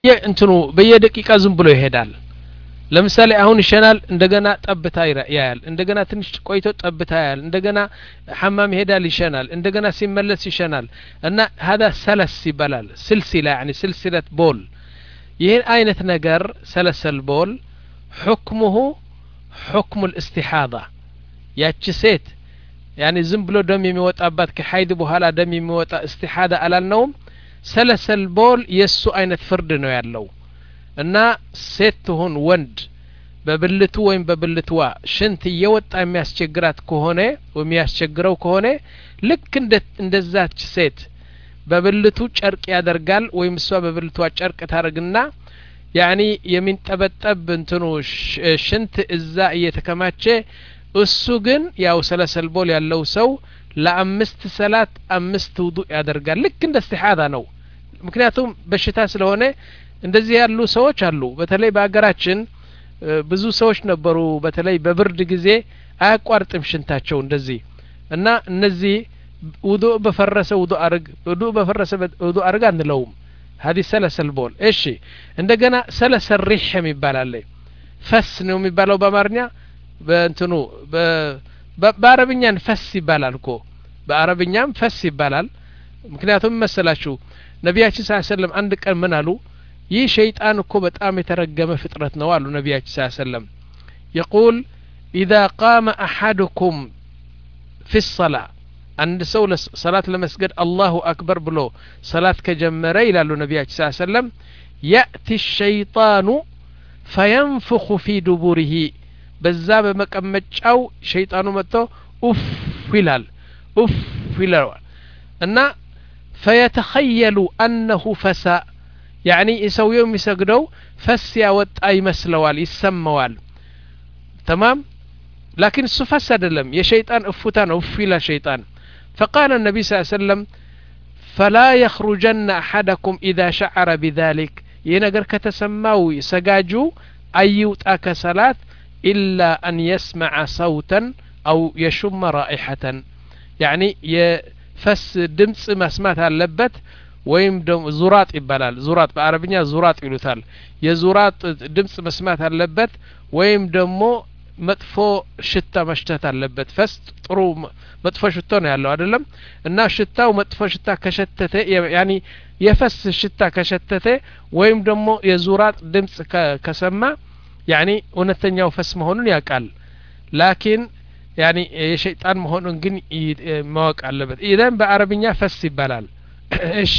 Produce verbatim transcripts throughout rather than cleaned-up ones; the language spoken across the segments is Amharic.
እንትኑ በየደቂቃ ዝም ብሎ ይሄዳል ለምሳሌ አሁን ይሸናል እንደገና ጠብታ ያያል እንደገና ትንሽ ቆይቶ ጠብታ ያያል እንደገና ሐማም ይሄዳል ይሸናል እንደገና ሲመለስ ይሸናል እና هذا سلس ይባላል سلسلة يعني سلسلة بول ይሄን አይነት ነገር ሰለሰል ቦል حكمه حكم الاستحاضة ያቺ ሴት يعني ዝም ብሎ ደም የሚወጣባት ከሐይድ በኋላ ደም የሚወጣ استحاضة አላልነውም ሰለሰል ቦል የሱ አይነት ፍርድ ነው ያለው እና ሴት ሆን ወንድ በብልቱ ወይም በብልቷ ሽንት እየወጣ የሚያስቸግራት ከሆነ ወይም የሚያስቸግረው ከሆነ ልክ እንደ እንደዛች ሴት በብልቱ ጨርቅ ያደርጋል ወይም እሷ በብልቷ ጨርቅ ታረግና ያኒ የሚንጠበጠብ እንትኑ ሽንት እዛ እየተከማቸ እሱ ግን ያው ሰለሰል ቦል ያለው ሰው ለአምስት ሰላት አምስት ውዱእ ያደርጋል ልክ እንደ استحاضة ነው ምክንያቱም በሽታ ስለሆነ እንደዚህ ያሉ ሰዎች አሉ በተለይ በአገራችን ብዙ ሰዎች ነበሩ በተለይ በብርድ ጊዜ አያቋርጥም ሽንታቸው እንደዚህ እና እነዚህ ውዱእ በፈረሰ ውዱእ አርግ ውዱእ በፈረሰ ውዱእ አርግ አንለውም هذه سلسل بول እሺ እንደገና ሰለሰል ሪህ የሚባል ፈስ ነው የሚባለው በአማርኛ በእንትኑ በአረብኛን ፈስ ይባላል እኮ በአረብኛም ፈስ ይባላል ምክንያቱም መሰላችሁ ነብያችን ሰለላሁ ዐለይሂ ወሰለም አንድ ቀን ምን አሉ ይህ ሸይጣን እኮ በጣም የተረገመ ፍጥረት ነው አሉ ነብያችን ሰለላሁ ዐለይሂ ወሰለም يقول اذا قام احدكم في الصلاه عند ሰው ለሰላት ለመስገድ الله اكبر ብሎ ሰላት ከጀመረ ይላሉ ነብያችን ሰለላሁ ዐለይሂ ወሰለም ياتي الشيطان فينفخ في دبره በዛ በመቀመጫው ሸይጣኑ መጥቶ ኡፍ ይላል ኡፍ ይላል እና فيتخيل انه فسا يعني يسويهم يسجدوا فس يوጣ ይመስለዋል ይሰማዋል تمام لكن السفس አይደለም የሸይጣን እፉታ ነው ፊላ ሸይጣን فقال النبي صلى الله عليه وسلم فلا يخرجن احدكم اذا شعر بذلك ينجر ከተሰማው ሰጋጁ አይውጣ ከሰላት الا ان يسمع صوتا او يشم رائحه يعني يفس ድምጽ መስማት አለበት ወይም ደም ዙራጥ ይባላል ዙራጥ በአረብኛ ዙራጥ ይሉታል የዙራጥ ድምጽ መስማት አለበት ወይም ደግሞ መጥፎ ሽታ መሽተት አለበት ፈስ ጥሩ መጥፎ ሽታ ነው ያለው አይደለም እና ሽታው መጥፎ ሽታ ከሸተተ ያኒ የፈስ ሽታ ከሸተተ ወይም ደግሞ የዙራጥ ድምጽ ከሰማ ያኒ እውነተኛው ፈስ መሆኑን ያውቃል ላኪን ያኒ የሸይጣን መሆኑን ግን ማወቅ አለበት ኢደን በአረብኛ ፈስ ይባላል እሺ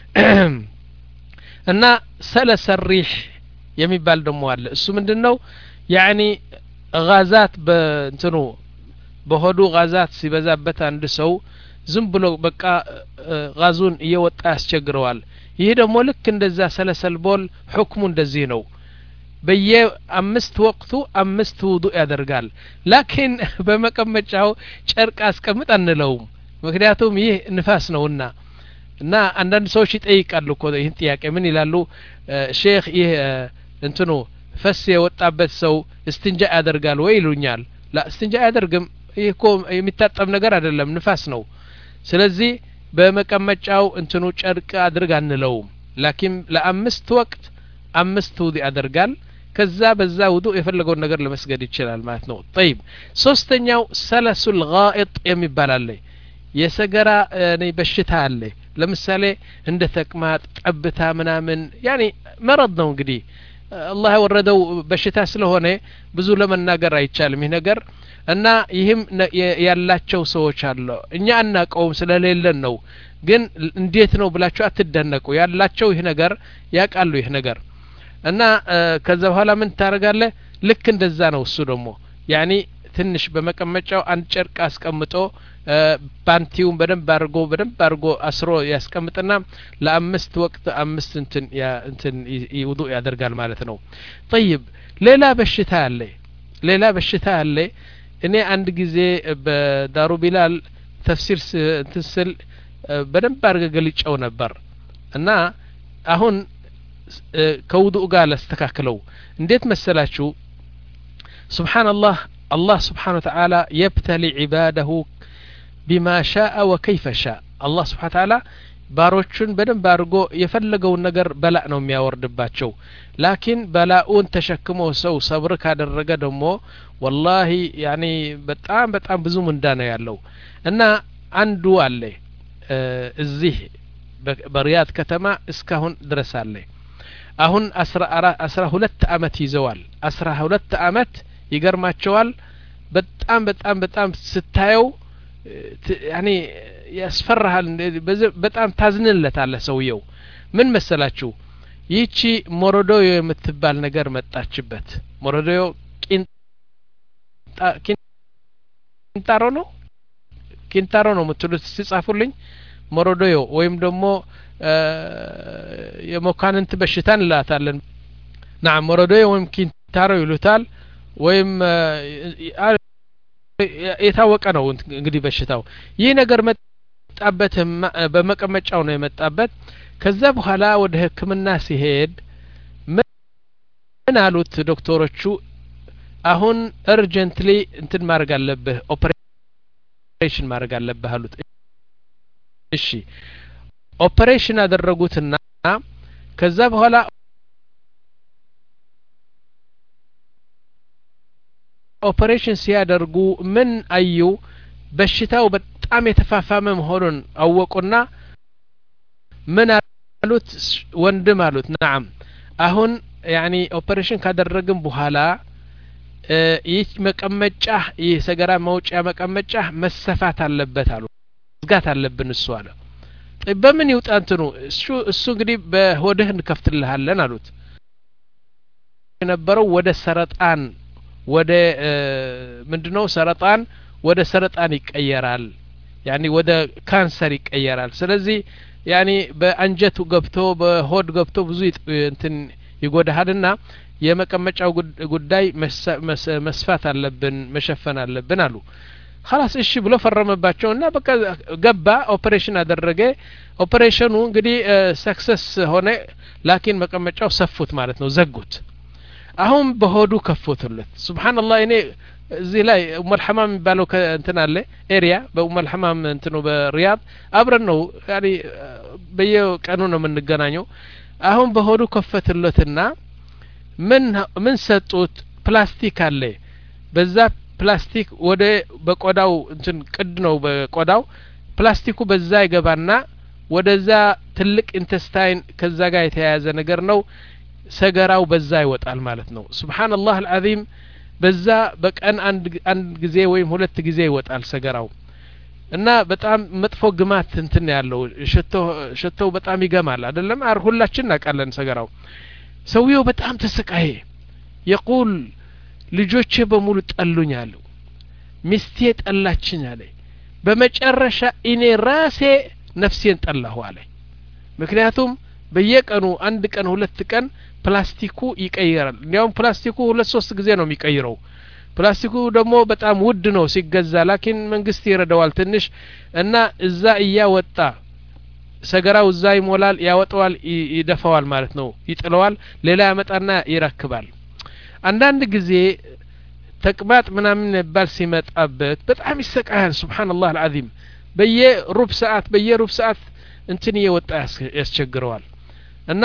እና ሰለሰል ሪህ የሚባል ደሞ አለ እሱ ምንድነው ያኒ ጋዛት በእንትኑ በሆዱ ጋዛት ሲበዛበት አንድ ሰው ዝም ብሎ በቃ ጋዙን እየወጣ ያስቸግረዋል ይሄ ደሞ ልክ እንደዛ ሰለሰል ቦል ሁክሙ እንደዚህ ነው በየአምስት ወቅቱ አምስት ውዱእ ያደርጋል ላኪን በመቀመጫው ጨርቅ አስቀምጥ አንለውም ምክንያቱም ይሄ ንፋስ ነውና እና አንዳንድ ሰዎች ይጠይቃሉ እኮ ይሄን ጥያቄ ምን ይላሉ ሼክ ይሄ እንትኑ ፈስ የወጣበት ሰው እስትንጃ ያደርጋል ወይ ይሉኛል ላ እስትንጃ ያደርግም ይሄ እኮ የሚታጠብ ነገር አይደለም ንፋስ ነው ስለዚህ በመቀመጫው እንትኑ ጨርቅ አድርግ አንለውም ላኪን ለአምስት ወቅት አምስት ውዱእ ያደርጋል ከዛ በዛ ውዱእ የፈለገው ነገር ለመስገድ ይችላል ማለት ነው طيب ሶስተኛው ሰለሱል ጋኢጥ የሚባል አለ የሰገራ ነይ በሽታ አለ ለምሳሌ እንደ ተቅማጥ ጠብታ ምናምን ያኒ መረድ ነው እንግዲህ አላህ ወረደው በሽታ ስለሆነ ብዙ ለመናገር አይቻልም ይሄ ነገር እና ይህም ያላቸው ሰዎች አሉ እኛ አናቀውም ስለሌለን ነው ግን እንዴት ነው ብላችሁ አትደነቁ ያላቸው ይሄ ነገር ያቃሉ ይሄ ነገር እና ከዛ በኋላ ምን ታረጋለህ ልክ እንደዛ ነው እሱ ደግሞ ያኒ ትንሽ በመቀመጫው አንድ ጨርቅ አስቀምጦ ባንቲውን በደንብ አርጎ በደንብ አርጎ አስሮ ያስቀምጥና ለአምስት ወቅት አምስት እንትን ያ እንትን ውዱእ ያደርጋል ማለት ነው طيب ሌላ በሽታ አለ ሌላ በሽታ አለ እኔ አንድ ጊዜ በዳሩ ቢላል ተፍሲር እንትስል በደንብ አርገ ገልጫው ነበር እና አሁን ከውዱእ ጋር ለስተካክለው እንዴት መሰላችሁ ሱብሃንአላህ الله سبحانه وتعالى يبتلي عباده بما شاء وكيف شاء الله سبحانه وتعالى ባሮቹን በደንብ አድርጎ የፈለገውን ነገር በላእ ነው የሚያወርድባቸው ላኪን በላኡን ተሸክሞ ሰው ሰብር ካደረገ ደግሞ ወላሂ ያኒ በጣም በጣም ብዙ ምንዳ ነው ያለው እና አንዱ አለ እዚህ በሪያድ ከተማ እስካሁን ድረስ አለ አሁን አስራ ሁለት አመት ይዘዋል አስራ ሁለት አመት ይገርማቸዋል በጣም በጣም በጣም ስታየው ያኒ ያስፈራሃል በጣም ታዝንለታለህ ሰውየው ምን መሰላችሁ ይቺ ሞሮዶዮ የምትባል ነገር መጣችበት ሞሮዶዮ ቂንጣ ቂንታሮ ነው ቂንታሮ ነው የምትሉት ሲጻፉልኝ ሞሮዶዮ ወይም ደግሞ የሞካንንት በሽታን ላታለን نعم ሞሮዶዮ ወይም ቂንታሮ ይሉታል ወይም የታወቀ ነው እንግዲህ በሽታው ይህ ነገር መጣበት በመቀመጫው ነው የመጣበት ከዛ በኋላ ወደ ህክምና ሲሄድ ምን አሉት ዶክተሮቹ አሁን urgently እንትን ማድረግ አለብህ ኦፕሬሽን ማድረግ አለብህ አሉት እሺ ኦፕሬሽን አደረጉትና ከዛ በኋላ ኦፕሬሽን ሲያደርጉ ምን አዩ በሽታው በጣም የተፋፋመ መሆኑን አወቁና ምን አሉት ወንድም አሉት نعم አሁን ያኒ ኦፕሬሽን ካደረግን በኋላ ይህ መቀመጫ ይህ ሰገራ መውጫ መቀመጫ መሰፋት አለበት አሉ ዝጋት አለብን እሱ አለ በምን ይውጣንት ነው እሱ እሱ እንግዲህ በሆድህ እንከፍትልሃለን አሉት የነበረው ወደ ሰረጣን ወደ ምንድነው ሰረጣን ወደ ሰረጣን ይቀየራል ያኒ ወደ ካንሰር ይቀየራል ስለዚህ ያኒ በአንጀቱ ገብቶ በሆድ ገብቶ ብዙ እንትን ይጎዳሃልና የመቀመጫው ጉዳይ መስፋት አለብን መሸፈን አለብን አሉ خلاص እሺ ብሎ ፈረመባቸውና በቃ ገባ ኦፕሬሽን አደረገ ኦፕሬሽኑ እንግዲህ ሰክሰስ ሆነ ላኪን መቀመጫው ሰፉት ማለት ነው ዘጉት አሁን በሆዱ ከፈቱለት ሱብሃንአላህ እኔ እዚህ ላይ ኡመል ሐማም ባለው እንትን አለ ኤሪያ በኡመል ሐማም እንትኑ በሪያድ አብረን ነው ያኒ በየቀኑ ነው የምንገናኘው አሁን በሆዱ ከፈቱለትና ምን ምን ሰጡት ፕላስቲክ አለ በዛ ፕላስቲክ ወደ በቆዳው እንትን ቅድ ነው በቆዳው ፕላስቲኩ በዛ ይገባና ወደዛ ትልቅ ኢንተስታይን ከዛ ጋር የተያያዘ ነገር ነው ሰገራው በዛ ይወጣል ማለት ነው ሱብሃንአላህ አልዓዚም በዛ በቀን አንድ አንድ ጊዜ ወይም ሁለት ጊዜ ይወጣል ሰገራው እና በጣም መጥፎ ግማት እንትን ያለው ሽቶ ሽቶ በጣም ይገማል አይደለም አር ሁላችን እናቃለን ሰገራው ሰውየው በጣም ተሰቃየ يقول ልጆቼ በሙሉ ጠሉኛል ሚስቴ ጠላችኝ አለ በመጨረሻ እኔ ራሴ ነፍሴን ጠላሁ አለ ምክንያቱም በየቀኑ አንድ ቀን ሁለት ቀን ፕላስቲኩ ይቀየራል እንዲያውም ፕላስቲኩ ሁለት ሶስት ጊዜ ነው የሚቀይረው ፕላስቲኩ ደግሞ በጣም ውድ ነው ሲገዛ ላኪን መንግስት ይረዳዋል ትንሽ እና እዛ እያወጣ ሰገራው እዛ ይሞላል ያወጣዋል ይደፋዋል ማለት ነው ይጥለዋል ሌላ ያመጣና ይረክባል አንዳንድ ጊዜ ተቅባጥ ምናምን ባል ሲመጣበት በጣም ይሰቃያል ሱብሃንአላህ አልዓዚም በየሩብ ሰዓት በየሩብ ሰዓት እንትን ይወጣ ያስቸግረዋል እና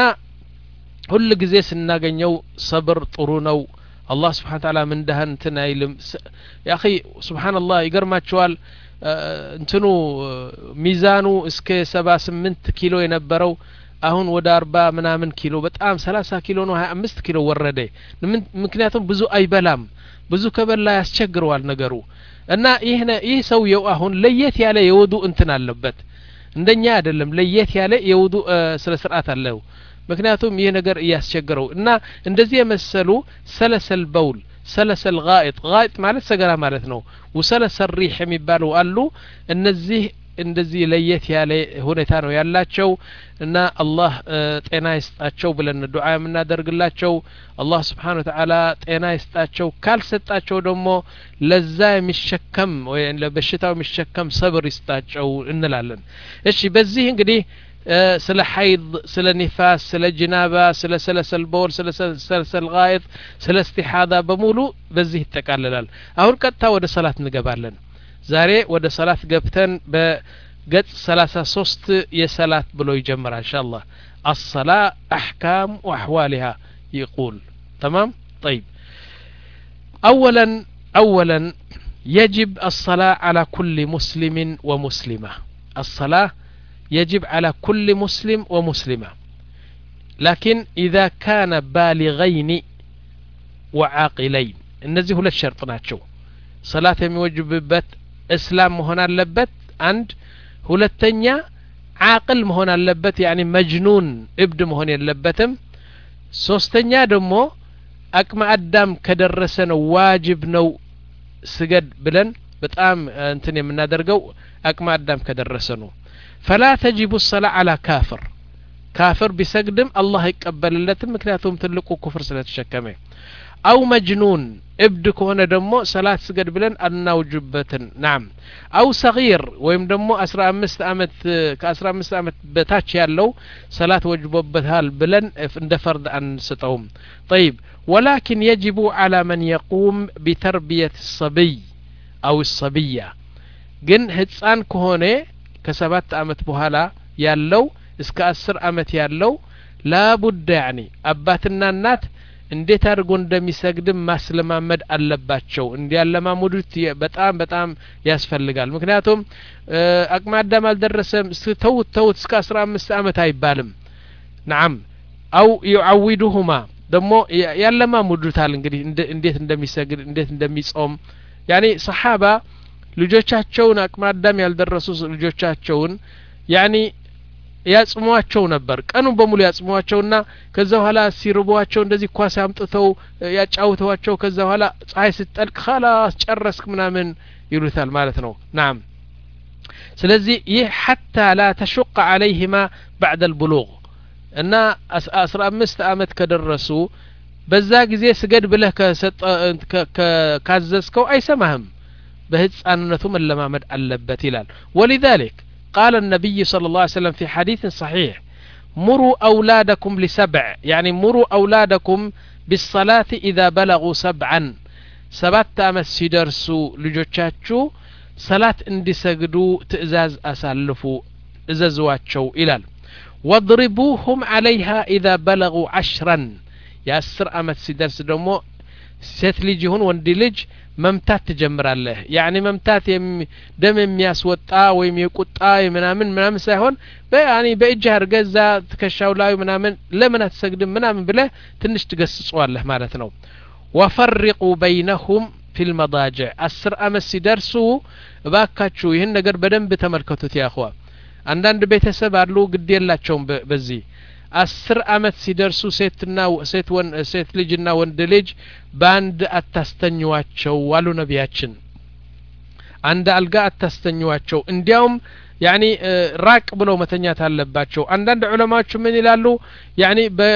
ሁሉ ጊዜ ስናገኘው ሰብር ጥሩ ነው አላህ Subhanahu Wa Ta'ala ምንዳህን እንትን አይልም ያ اخي ሱብሃንአላህ ይገርማቸዋል እንትኑ ሚዛኑ እስከ ሰባ ስምንት ኪሎ የነበረው አሁን ወደ አርባ ምናምን ኪሎ በጣም ሰላሳ ኪሎ ነው ሀያ አምስት ኪሎ ወረደ ምክንያቱም ብዙ አይበላም ብዙ ከበላ ያስቸግረዋል ነገሩ እና ይሄ ይሄ ሰውየው አሁን ለየት ያለ የውዱ እንትን አለበት እንደኛ አይደለም ለየት ያለ የውዱ ስለ ስርዓት አለው ምክንያቱም ይሄ ነገር ያስቸግረው እና እንደዚህ የመሰሉ ሰለሰል በውል ሰለሰል ጋኢጥ ጋኢጥ ማለት ሰገራ ማለት ነው ወሰለሰል ሪህ የሚባሉ አሉ እነዚህ እንደዚህ ለየት ያለ ሁኔታ ነው ያላቸው እና አላህ ጤና ይስጣቸው ብለን ዱዓ የምናደርግላቸው አላህ Subhanahu Wa Ta'ala ጤና ይስጣቸው ካልሰጣቸው ደግሞ ለዛ የሚሸከም ወይ ለበሽታው የሚሸከም ሰብር ይስጣቸው እንላለን እሺ በዚህ እንግዲህ ስለ ሐይድ ስለ ኒፋስ ስለ ጅናባ ስለ ሰለሰል ቦል ስለ ሰለሰል ጋኢጥ ስለ እስቲሃዳ በሙሉ በዚህ ይተቃለላል አሁን ቀጥታ ወደ ሰላት እንገባለን ዛሬ ወደ ሰላት ገብተን قد ثلاثة ሶስት የሰላት ብሎ ይጀምራል ኢንሻአላህ الصلاة أحكام وأحوالها يقول تمام طيب أولا أولا يجب الصلاة على كل مسلم ومسلمة الصلاة يجب على كل مسلم ومسلمة لكن إذا كان بالغين وعاقلين እነዚህ ሁለት ሸርጥ ናቸው ሰላት የሚወጅብበት እስላም መሆን አለበት አንድ ሁለተኛ ዓቅል መሆን አለበት يعني መጅኑን እብድ መሆን የለበትም ሶስተኛ ደግሞ አቅመ አዳም ከደረሰ ነው ዋጅብ ነው ስገድ ብለን በጣም እንትን የምናደርገው አቅመ አዳም ከደረሰ ነው فلا تجب الصلاة على كافر كافر بسجدم الله يقبلለትም ምክንያቱም ትልቁ ኩፍር ስለተሸከመ أو مجنون ابد كونه دمو صلاة سجد بلن النوجبتن نعم أو صغير ويم دمو أسرع أمست أمت كأسرع أمست أمت بتاتش يالو صلاة وجبتها بلن اندفرد عن ستهم طيب ولكن يجب على من يقوم بتربية الصبي أو الصبية جن هتسان كهونه كسبات أمت بهالا يالو اسك أسر أمت يالو لا بد يعني أباتنا النات እንዴት አድርጎ እንደሚሰግድም ማስለማመድ አለባቸው እንዲያለማሙዱት በጣም በጣም ያስፈልጋል ምክንያቱም አቅመ አዳም አልደረሰም ተውት ተውት እስከ አስራ አምስት አመት አይባልም نعم أو يعودهما ደሞ ያለማሙዱታል እንግዲህ እንዴት እንደሚሰግድ እንዴት እንደሚጾም يعني ሰሃባ ልጆቻቸውን አቅመ አዳም ያልደረሱ ልጆቻቸውን يعني ያጽሟቸው ነበር ቀኑ በሙሉ ያጽሟቸውና ከዛ በኋላ ሲርቧቸው እንደዚህ ኳስ አምጥተው ያጫውተዋቸው ከዛ በኋላ ፀሐይ ስትጠልቅ خلاص ጨረስክ ምናምን ይሉታል ማለት ነው نعم ስለዚህ ይህ حتى لا تشق عليهما بعد البلوغ እና አስራ አምስት አመት ከደረሱ በዛ ጊዜ ስገድ ብለህ ካዘዝከው አይሰማህም በህፃንነቱ መለማመድ አለበት ይላል ولذلك قال النبي صلى الله عليه وسلم في حديث صحيح مروا أولادكم لسبع يعني مروا أولادكم بالصلاة إذا بلغوا سبعا سبات أمس سيدرسوا لجوشاتشو صلاة اندي سجدوا تئزاز أسالفوا إزازواتشو إلال واضربوهم عليها إذا بلغوا عشرا يأسر أمس سيدرس دمو ሴት ልጅ ይሁን ወንድ ልጅ መምታት ትጀምራለህ يعني መምታት ደም የሚያስወጣ ወይም የቁጣ ምናምን ምናምን ሳይሆን በያኒ በእጅ አርገዛ ተከሻው ላይ ምናምን ለምን አትሰግድም ምናምን ብለ ትንሽ ትገስጿለህ ማለት ነው وفرقوا بينهم في المضاجع አስር አመት ሲደርሱ እባካችሁ ይሄን ነገር በደንብ ተመልከቱት ያ አخوا አንዳንድ ቤተሰብ አሉ ግድ የላቸውም በዚህ አስር አመት ሲደርሱ ሴትና ሴት ወን ሴት ልጅና ወንድ ልጅ ባንድ አታስተኛዋቸው ዋሉ ነቢያችን አንድ አልጋ አታስተኛዋቸው እንዲያውም يعني ራቅ ብለው መተኛት አለባቸው አንዳንድ ዑለማዎች ምን ይላሉ يعني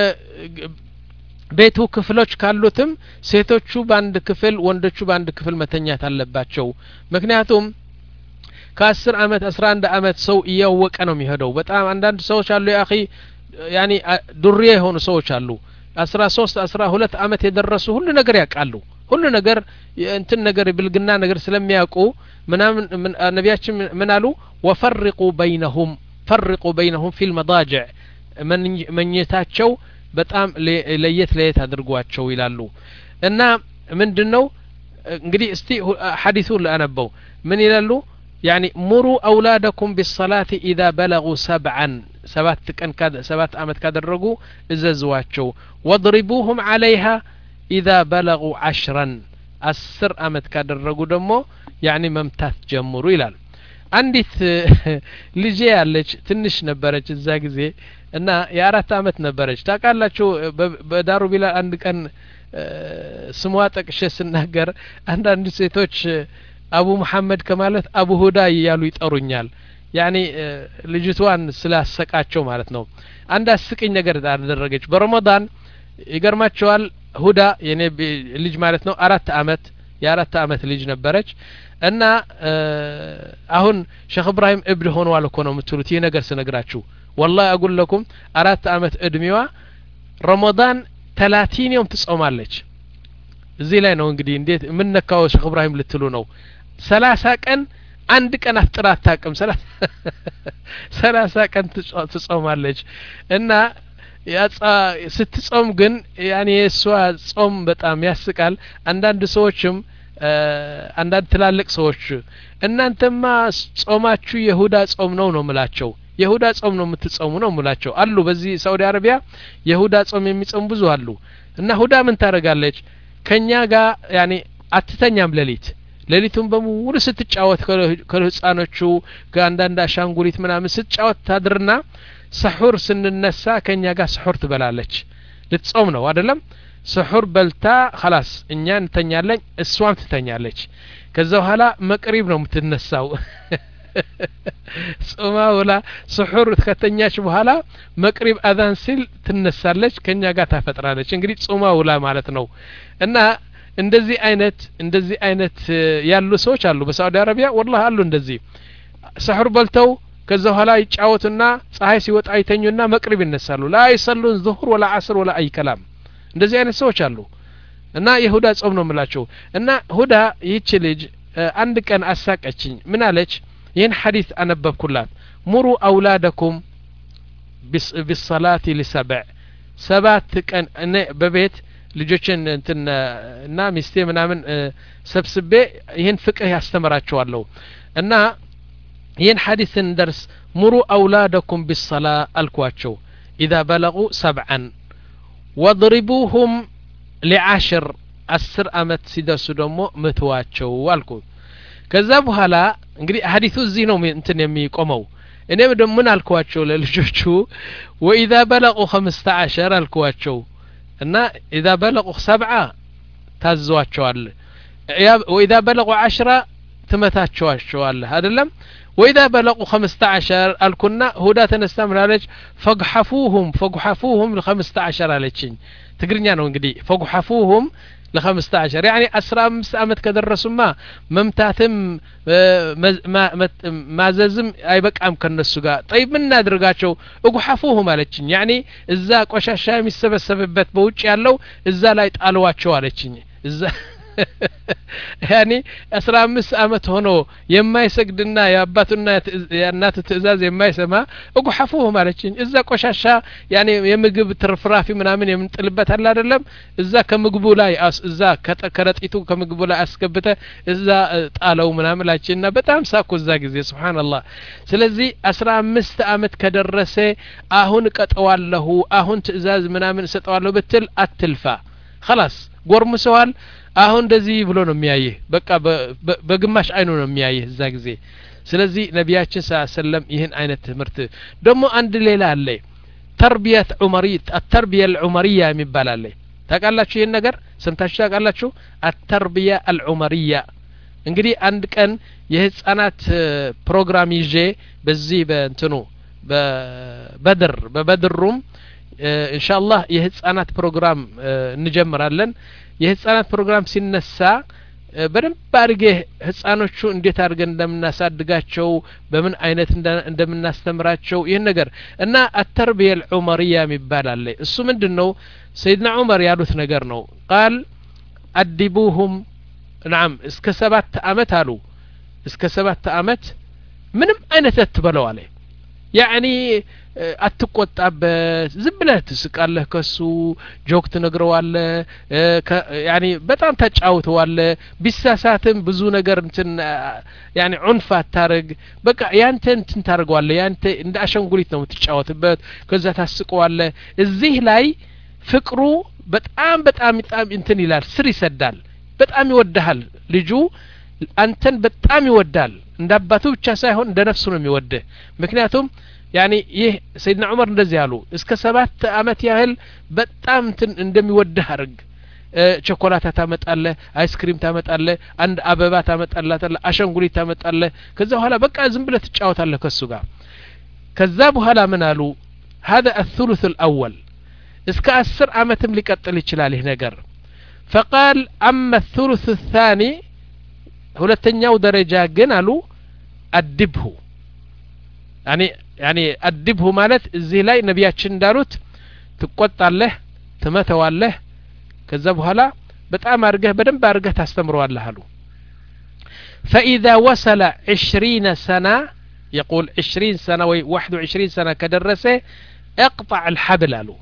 በቤቱ ክፍሎች ካሉትም ሴቶቹ ባንድ ክፍል ወንዶቹ ባንድ ክፍል መተኛት አለባቸው ምክንያቱም ከ10 አመት አስራ አንድ አመት ሰው እያወቀ ነው የሚሄደው በጣም አንዳንድ ሰዎች አሉ ያ اخي يعني ዱርዬ የሆኑ ሰዎች አሉ አስራ ሶስት አስራ ሁለት አመት የደረሱ ሁሉ ነገር ያቃሉ ሁሉ ነገር እንትን ነገር ብልግና ነገር ስለሚያውቁ ምናምን ነብያችን ምን አሉ وفرقوا بينهم فرقوا بينهم في المضاجع መኝታቸው በጣም ለየት ለየት አድርጓቸው ይላሉ እና ምንድነው እንግዲህ እስቲ ሐዲሱን ለአነበው ምን ይላሉ يعني مروا أولادكم بالصلاة إذا بلغوا سبعا سبات كان كذا سبات أمد كادرجوا إزازواتشو واضربوهم عليها إذا بلغوا عشرا السر أمد كادرجوا دمو يعني ممتاز جمروا إلى عندي لجي على تنش نبرج الزاجزي إن يا رات أمد نبرج تقال لا شو بدارو بلا عندك أن سمواتك شيء النهجر عند عند سيتوش أبو محمد كمالت أبو هداي يالو يتقرنيال يعني ልጅቷን ስላሰቃቸው ማለት ነው አንድ አስቂኝ ነገር አደረገች በረመዳን ይገርማቸዋል ሁዳ የኔ ልጅ ማለት ነው አራት አመት የአራት አመት ልጅ ነበረች እና አሁን ሼክ ኢብራሂም እብድ ሆኗል እኮ ነው የምትሉት ይሄ ነገር ስነግራችሁ والله اقول لكم አራት አመት እድሜዋ ረመዳን ثلاثين يوم ትጾማለች እዚህ ላይ ነው እንግዲህ እንዴት ምን ነካው ሼክ ኢብራሂም ልትሉ ነው ሰላሳ ቀን አንድ ቀን አፍጥራ አታውቅም ሰላሳ ቀን ትጾማለች እና ያጻ ስትጾም ግን ያኔ እሷ ጾም በጣም ያስቃል አንዳንድ ሰዎችም አንዳንድ ትላልቅ ሰዎች እናንተማ ጾማችሁ የሁዳ ጾም ነው ነው ምላቸው የሁዳ ጾም ነው የምትጾሙ ነው ምላቸው አሉ በዚህ ሳውዲ አረቢያ የሁዳ ጾም የሚጾም ብዙ አሉ እና ሁዳ ምን ታረጋለች ከኛ ጋር ያኔ አትተኛም ሌሊት ሌሊቱን በሙሉ ስትጫወት ከህፃኖቹ ከአንዳንድ አሻንጉሊት ምናምን ስትጫወት ታድርና ሰሁር ስንነሳ ከኛ ጋር ሰሁር ትበላለች ልትጾም ነው አይደለም ሰሁር በልታ خلاص እኛ እንተኛለን እሷም ትተኛለች ከዛ በኋላ መቅሪብ ነው የምትነሳው ጾማ ወላ ሰሁር ከተኛች በኋላ መቅሪብ አዛን ሲል ትነሳለች ከኛ ጋር ታፈጥራለች እንግዲህ ጾማ ወላ ማለት ነው እና እንደዚህ አይነት እንደዚህ አይነት ያሉ ሰዎች አሉ በሳውዲ አረቢያ والله አሉ እንደዚህ ሰሁር በልተው ከዛ በኋላ ይጫወቱና ፀሐይ ሲወጣ አይተኙና መቅሪብ ይነሳሉ ላ ይሰሉን ዙሁር ወላ አስር ወላ አይ ከላም እንደዚህ አይነት ሰዎች አሉ እና የሁዳ ጾም ነው የምላቸው እና ሁዳ ይህች ልጅ አንድ ቀን አሳቀችኝ ምን አለች ይህን ሐዲስ አነበብኩላት ሙሩ አውላደኩም بالصلاه لسبع ሰባት ቀን እኔ በቤት ልጆችን እንትና እና ሚስቴ ምናምን ሰብስቤ ይህን ፍቅህ ያስተምራቸዋለሁ እና ይህን ሐዲስን ደርስ ሙሩ አውላደኩም بالصلاه አልኳቸው اذا بلغوا سبعا واضربوهم لعشر አስር አመት ሲደርሱ ደግሞ ምትዋቸው አልኩ ከዛ በኋላ እንግዲህ ሐዲሱ እዚህ ነው እንትን የሚቆመው እኔም ደግሞ ምን አልኳቸው ለልጆቹ واذا بلغوا خمسة عشر አልኳቸው እና اذا بلغوا سبعة ታዟቸዋል واذا بلغوا عشرة ትመታቸዋል አይደለም واذا بلغوا خمسة عشر الكنا هدى تنسى من عليك فقحفوهم فقحفوهم لخمسة عشر عليكين تقرنيا ነው እንግዲህ فقحفوهم لخمسة عشر يعني أسرى أمس أمت كدرسوا ما ممتاتم ما ززم أي بك أم كنسوا قا طيب من نادرقاتشو اقحفوهم عليكين يعني إذا قشاشا السبب السبب بوجه يالله إذا لا يتقالواتشو عليكين إذا يعني أسرى أمس أمت هنو يما يسجدنا يا أباتنا يا النات تزاز يما يسمع اقحفوهم عليكين إذا قشاشا يعني يمجب ترفرافي من أمين يمن طلبت هلا دلم إذا كمقبولاي أس إذا كرت إتو كمقبولا أسكبته إذا قالوا من أمين لكننا بتام ساكو زاجزي سبحان الله سلزي أسرى أمس أمت كدرسه أهون كتوال له أهون تزاز من أمين ستوال له بتل التلفا خلاص قرم سؤال አሁን እንደዚህ ብሎ ነው የሚያየህ በቃ በግማሽ አይኑ ነው የሚያየህ እዛ ጊዜ ስለዚህ ነብያችን ሰለላሁ ይህን አይነት ትምህርት ደግሞ አንድ ሌላ አለ ተርቢያት ዑመሪት التربيه العمريه የሚባል አለ ታውቃላችሁ ይሄን ነገር ሰምታችሁ ታውቃላችሁ التربيه العمريه እንግዲህ አንድ ቀን የህፃናት ፕሮግራም ይዤ በዚህ በእንትኑ በበድር በበድሩም ኢንሻአላህ የህፃናት ፕሮግራም እንጀምራለን የህፃናት ፕሮግራም ሲነሳ በደንብ አድርጌ ህፃኖቹ እንዴት አድርገን እንደምናሳድጋቸው በምን አይነት እንደምናስተምራቸው ይሄን ነገር እና التربيه العمريه የሚባል አለ እሱ ምንድነው ሰይድና ዑመር ያሉት ነገር ነው قال ادبوهم نعم እስከ ሰባት አመት አሉ እስከ ሰባት አመት ምንም አይነት አትበለው አለ يعني አትቆጣበት ዝም ብለህ ትስቃለህ ከሱ ጆክ ትነግረዋለህ يعني በጣም ተጫውተዋለህ ቢሳሳትም ብዙ ነገር እንትን يعني عنف አታርግ በቃ ያንተ እንትን ታርገዋለህ ያንተ እንደ አሸንጉሊት ነው የምትጫወትበት ከዛ ታስቀዋለህ እዚህ ላይ ፍቅሩ በጣም በጣም በጣም እንትን ይላል ስር ይሰዳል በጣም ይወድሃል ልጁ አንተን በጣም ይወዳል እንዳባቱ ብቻ ሳይሆን እንደ ነፍሱ ነው የሚወድህ ምክንያቱም يعني يه سيدنا عمر እንደዚህ ያሉ እስከ ሰባት አመት ያህል በጣም እንትን እንደሚወድህ አርግ ቸኮላታ ታመጣለ አይስክሪም ታመጣለ አንድ አበባ ታመጣላታለ አሸንጉሊት ታመጣለ ከዛ በኋላ በቃ ዝም ብለህ ትጫወታለህ ከሱ ጋር ከዛ በኋላ ምን አሉ هذا الثلث الاول እስከ አስር አመትም ሊቀጥል ይችላል ይሄ ነገር فقال اما الثلث الثاني ሁለተኛው ደረጃ ግን አሉ አድብሁ يعني يعني أدبه مالت زي لاي نبياتشن داروت تقوطالله تمتوالله كذا بهلا بتام ارجه بدن بارجه تستمروا الله له فإذا وصل عشرين سنة يقول عشرين سنة وواحد وعشرين سنة كدرسه اقطع الحبل له.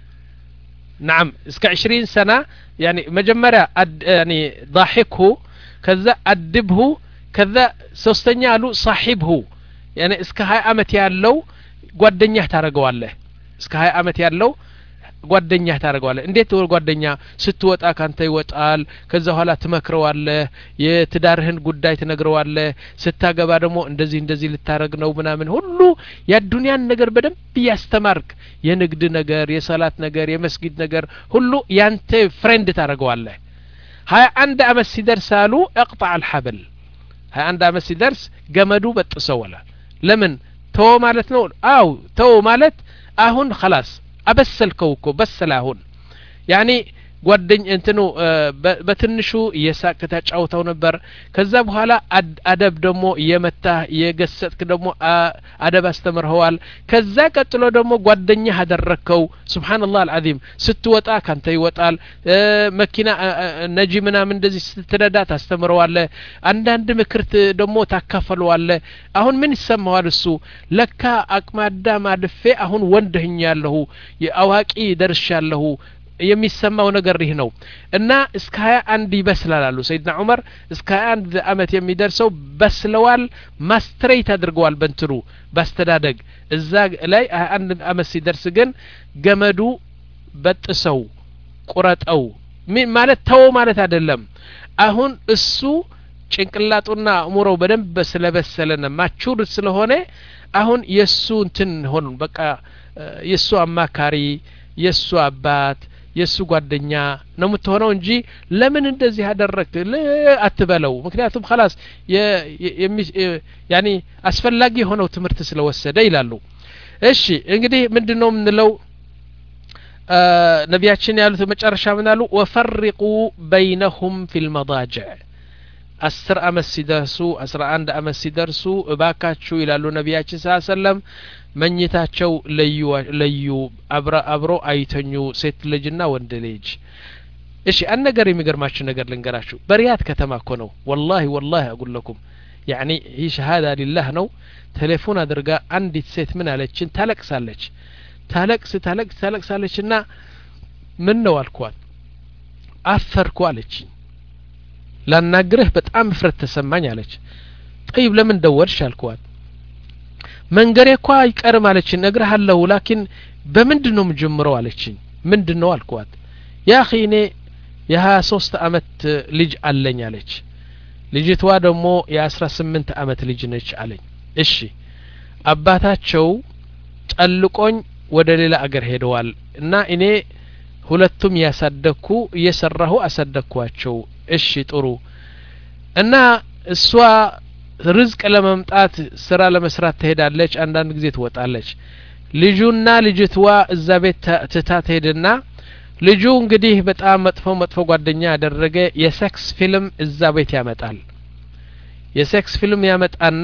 نعم اسك عشرين سنة يعني مجمرة يعني ضاحكه كذا أدبه كذا سوستنيا له صاحبه يعني اسك هاي أمت يالله ጓደኛህ ታረጋዋለህ እስከ ሃያ አመት ያለው ጓደኛህ ታረጋዋለህ እንዴት ጓደኛ ስትወጣ ካንተ ይወጣል ከዛ ኋላ ትመክረዋለህ የትዳርህን ጉዳይ ትነግረዋለህ ስታገባ ደግሞ እንደዚህ እንደዚህ ልታረግ ነው ምናምን ሁሉ የዱንያን ነገር በደንብ ያስተማርክ የንግድ ነገር የሰላት ነገር የመስጊድ ነገር ሁሉ ያንተ ፍሬንድ ታረጋዋለህ ሃያ አንድ አመት ሲደርሳሉ اقطع الحبل ሃያ አንድ አመት ሲደርስ ገመዱ በጥሰው ወላ ለምን تو ማለት ነው አው تو ማለት አሁን خلاص አበሰልከው እኮ በሰለ አሁን ያኒ ጓደኝ እንትኑ በትንሹ የሳቅ ተጫውተው ነበር ከዛ በኋላ አደብ ደግሞ የመታ የገሰጥክ ደግሞ አደብ አስተምርኸዋል ከዛ ቀጥሎ ደግሞ ጓደኛ አደረከው ሱብሃንአላህ አልዓዚም ስትወጣ ካንተ ይወጣል መኪና ነጂ ምናምን እንደዚህ ስትነዳ ታስተምረዋለህ አንዳንድ ምክርት ደግሞ ታካፈለዋለ አሁን ምን ይሰማዋል እሱ ለካ አቅማዳ ማድፌ አሁን ወንድህኛለሁ የአዋቂ ደርሻለሁ የሚሰማው ነገር ይህ ነው እና እስከ ሃያ አንድ ይበስላል አሉ ሰይድና ዑመር እስከ ሃያ አንድ አመት የሚደርሰው በስለዋል ማስትሬት አድርገዋል በእንትሩ ባስተዳደግ እዛ ላይ ሃያ አንድ አመት ሲደርስ ግን ገመዱ በጥሰው ቁረጠው ማለት ተው ማለት አይደለም አሁን እሱ ጭንቅላቱና አእምሮው በደንብ ስለበሰለና ማቹር ስለሆነ አሁን የሱ እንትን ሆነ በቃ የሱ አማካሪ የሱ አባት የሱ ጓደኛ ነው የምትሆነው እንጂ ለምን እንደዚህ አደረክ አትበለው ምክንያቱም خلاص ያኒ አስፈላጊ ሆነው ትምህርት ስለወሰደ ይላሉ እሺ እንግዲህ ምንድነው ምንለው ነቢያችን ያሉት መጨረሻ ምን አሉ وفرقوا بينهم في المضاجع አስር አመት ሲደርሱ አስራ አንድ አመት ሲደርሱ እባካችሁ ይላሉ ነቢያችን ሰለላሁ ዐለይሂ ወሰለም መኝታቸው ለዩ ለዩ አብራ አብሮ አይተኙ ሴት ልጅና ወንድ ልጅ እሺ አንድ ነገር የሚገርማችሁ ነገር ልንገራችሁ በሪያድ ከተማ እኮ ነው والله والله اقول لكم يعني هي شهاده لله ነው ቴሌፎን አድርጋ አንዲት ሴት ምን አለችን ታለቅሳለች ታለቅስ ታለቅስ ታለቅሳለችና ምን ነው አልኳት አፈርኩ አለችኝ ላናግርህ በጣም ፍረት ተሰማኝ አለች طيب ለምን ደወልሽ አልኳት መንገሬ እኮ አይቀርም አለችኝ ነግርሃለሁ ላኪን በምንድነው ምጀምረው አለችኝ ምንድነው አልኳት ያ ኺኔ የ23 አመት ልጅ አለኝ አለች ልጅቷ ደግሞ የ18 አመት ልጅ ነች አለኝ እሺ አባታቸው ጠልቆኝ ወደ ሌላ አገር ሄደዋል እና እኔ ሁለቱም ያሳደኩ እየሰራሁ አሳደኳቸው እሺ ጥሩ እና እሷ ርዝቅ ለመምጣት ስራ ለመስራት ትሄዳለች አንዳንድ ጊዜ ትወጣለች ልጁና ልጅቷ እዛ ቤት ትታት ሄድና ልጁ እንግዲህ በጣም መጥፎ መጥፎ ጓደኛ ያደረገ የሴክስ ፊልም እዛ ቤት ያመጣል የሴክስ ፊልም ያመጣና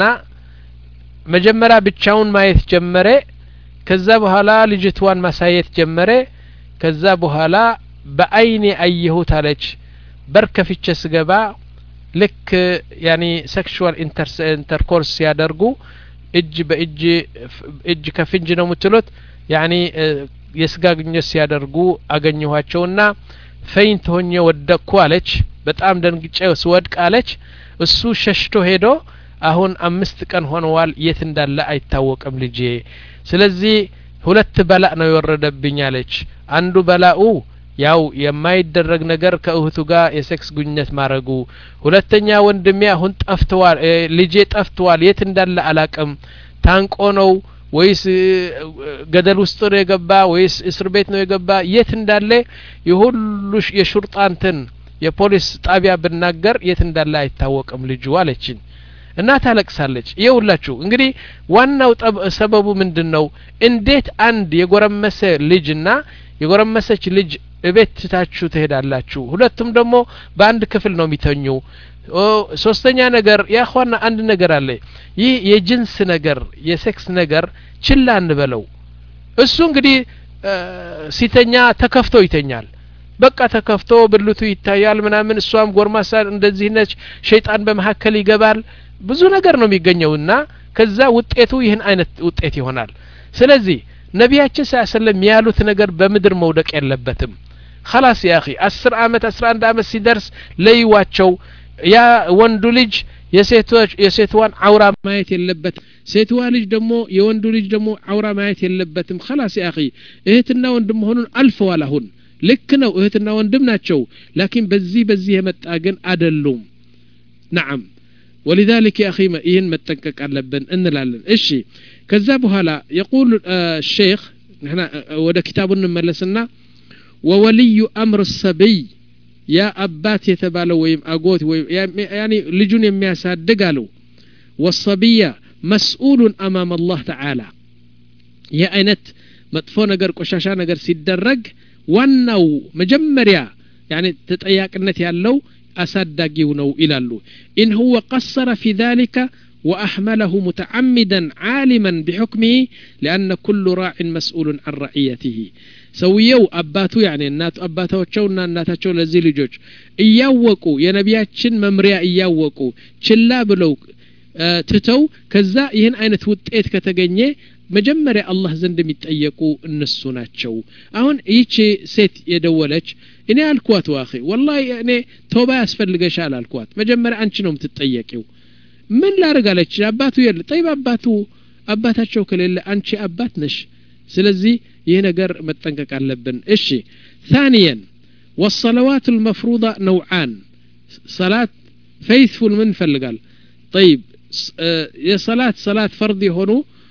መጀመሪያ ብቻውን ማየት ጀመረ ከዛ በኋላ ልጅቷን ማሳየት ጀመረ ከዛ በኋላ በአይኔ አየሁት አለች በርከፍቼ ስገባ ልክ ያኒ ሴክሹዋል ኢንተርኮርስ ያደርጉ እጅ በእጅ እጅ ከፍንጅ ነው ምትሉት ያኒ የስጋ ግንኙነት ሲያደርጉ አገኘኋቸውና ፈይንት ሆኜ ወደቅኩ አለች በጣም ደንግጬ ስወድቅ አለች እሱ ሸሽቶ ሄዶ አሁን አምስት ቀን ሆነዋል የት እንዳለ አይታወቅም ልጄ ስለዚህ ሁለት በላ ነው የወረደብኝ አለች አንዱ በላኡ ያው የማይደረግ ነገር ከእህቱ ጋር የሴክስ ግንኙነት ማረጉ ሁለተኛ ወንድሜ አሁን ጠፍቷል ልጄ ጠፍቷል የት እንዳለ አላቅም ታንቆ ነው ወይስ ገደል ውስጥ ነው የገባ ወይስ እስር ቤት ነው የገባ የት እንዳለ የሁሉ የሹርጣንተን የፖሊስ ጣቢያ ብናገር የት እንዳለ አይታወቅም ልጁ አለችኝ እና ታለቅሳለች ይኸውላችሁ እንግዲህ ዋናው ሰበቡ ምንድነው እንዴት አንድ የጎረመሰ ልጅና የጎረመሰች ልጅ እቤት ትታችሁ ትሄዳላችሁ ሁለቱም ደግሞ በአንድ ክፍል ነው የሚተኙ ሶስተኛ ነገር ያخواና አንድ ነገር አለ ይህ የጅንስ ነገር የሴክስ ነገር ችላ እንበለው እሱ እንግዲህ ሲተኛ ተከፍቶ ይተኛል በቃ ተከፍቶ ብልቱ ይታያል ምናምን እሷም ጎርማሳ እንደዚህ ነች ሸይጣን በመሐከል ይገባል ብዙ ነገር ነው የሚገኘውና ከዛ ውጤቱ ይህን አይነት ውጤት ይሆናል ስለዚህ ነቢያችን ሰለላሁ ያሉት ነገር በምድር መውደቅ የለበትም خلاص يا اخي አስር አመት አስራ አንድ አመት ሲደርስ ለይዋቸው ያ ወንዱ ልጅ የሴቶች የሴትዋን አውራ ማየት የለበት ሴትዋ ልጅ ደግሞ የወንዱ ልጅ ደግሞ አውራ ማየት የለበትም خلاص يا اخي እህትና ወንድም ሆኑን አልፈዋል አሁን ልክ ነው እህትና ወንድም ናቸው ላኪን በዚህ በዚህ የመጣ ግን አይደሉም نعم ولذلك يا اخي ይህን መጠንቀቅ አለብን እንላለን እሺ ከዛ በኋላ يقول الشيخ نحن ወደ ኪታቡን እንመለስና وولي امر الصبي يا አባት የተባለው ወይም አጎት ወይም يعني ልጁን የሚያሳድግ አለው والصبيه مسؤول امام الله تعالى يا አይነት መጥፎ ነገር ቆሻሻ ነገር ሲደረግ ዋናው መጀመሪያ يعني ተጠያቂነት ያለው አሳዳጊው ነው ይላሉ ان هو قصر في ذلك واحمله متعمدا عالما بحكمه لان كل راع مسؤول عن رعيته ሰውየው አባቱ يعني እናቱ አባታቸውና እናታቸው ለዚህ ልጆች እያወቁ የነቢያችን መምሪያ እያወቁ ችላ ብለው ትተው ከዛ ይህን አይነት ውጤት ከተገኘ መጀመሪያ አላህ ዘንድ የሚጠየቁ እነሱ ናቸው አሁን ይቺ ሴት የደወለች እኔ አልኳት ዋኺ والله እኔ ተውባ ያስፈልገሻል አልኳት መጀመሪያ አንቺ ነው የምትጠየቂው ምን ላርጋለች አባቱ የለ طيب አባቱ አባታቸው ከሌለ አንቺ አባት ነሽ ስለዚህ ይሄ ነገር መጠንቀቅ አለብን እሺ ثانيا والصلوات المفروضه نوعان صلاه faithful من ፈልጋል طيب የصلاه صلاه فرض የሆኑ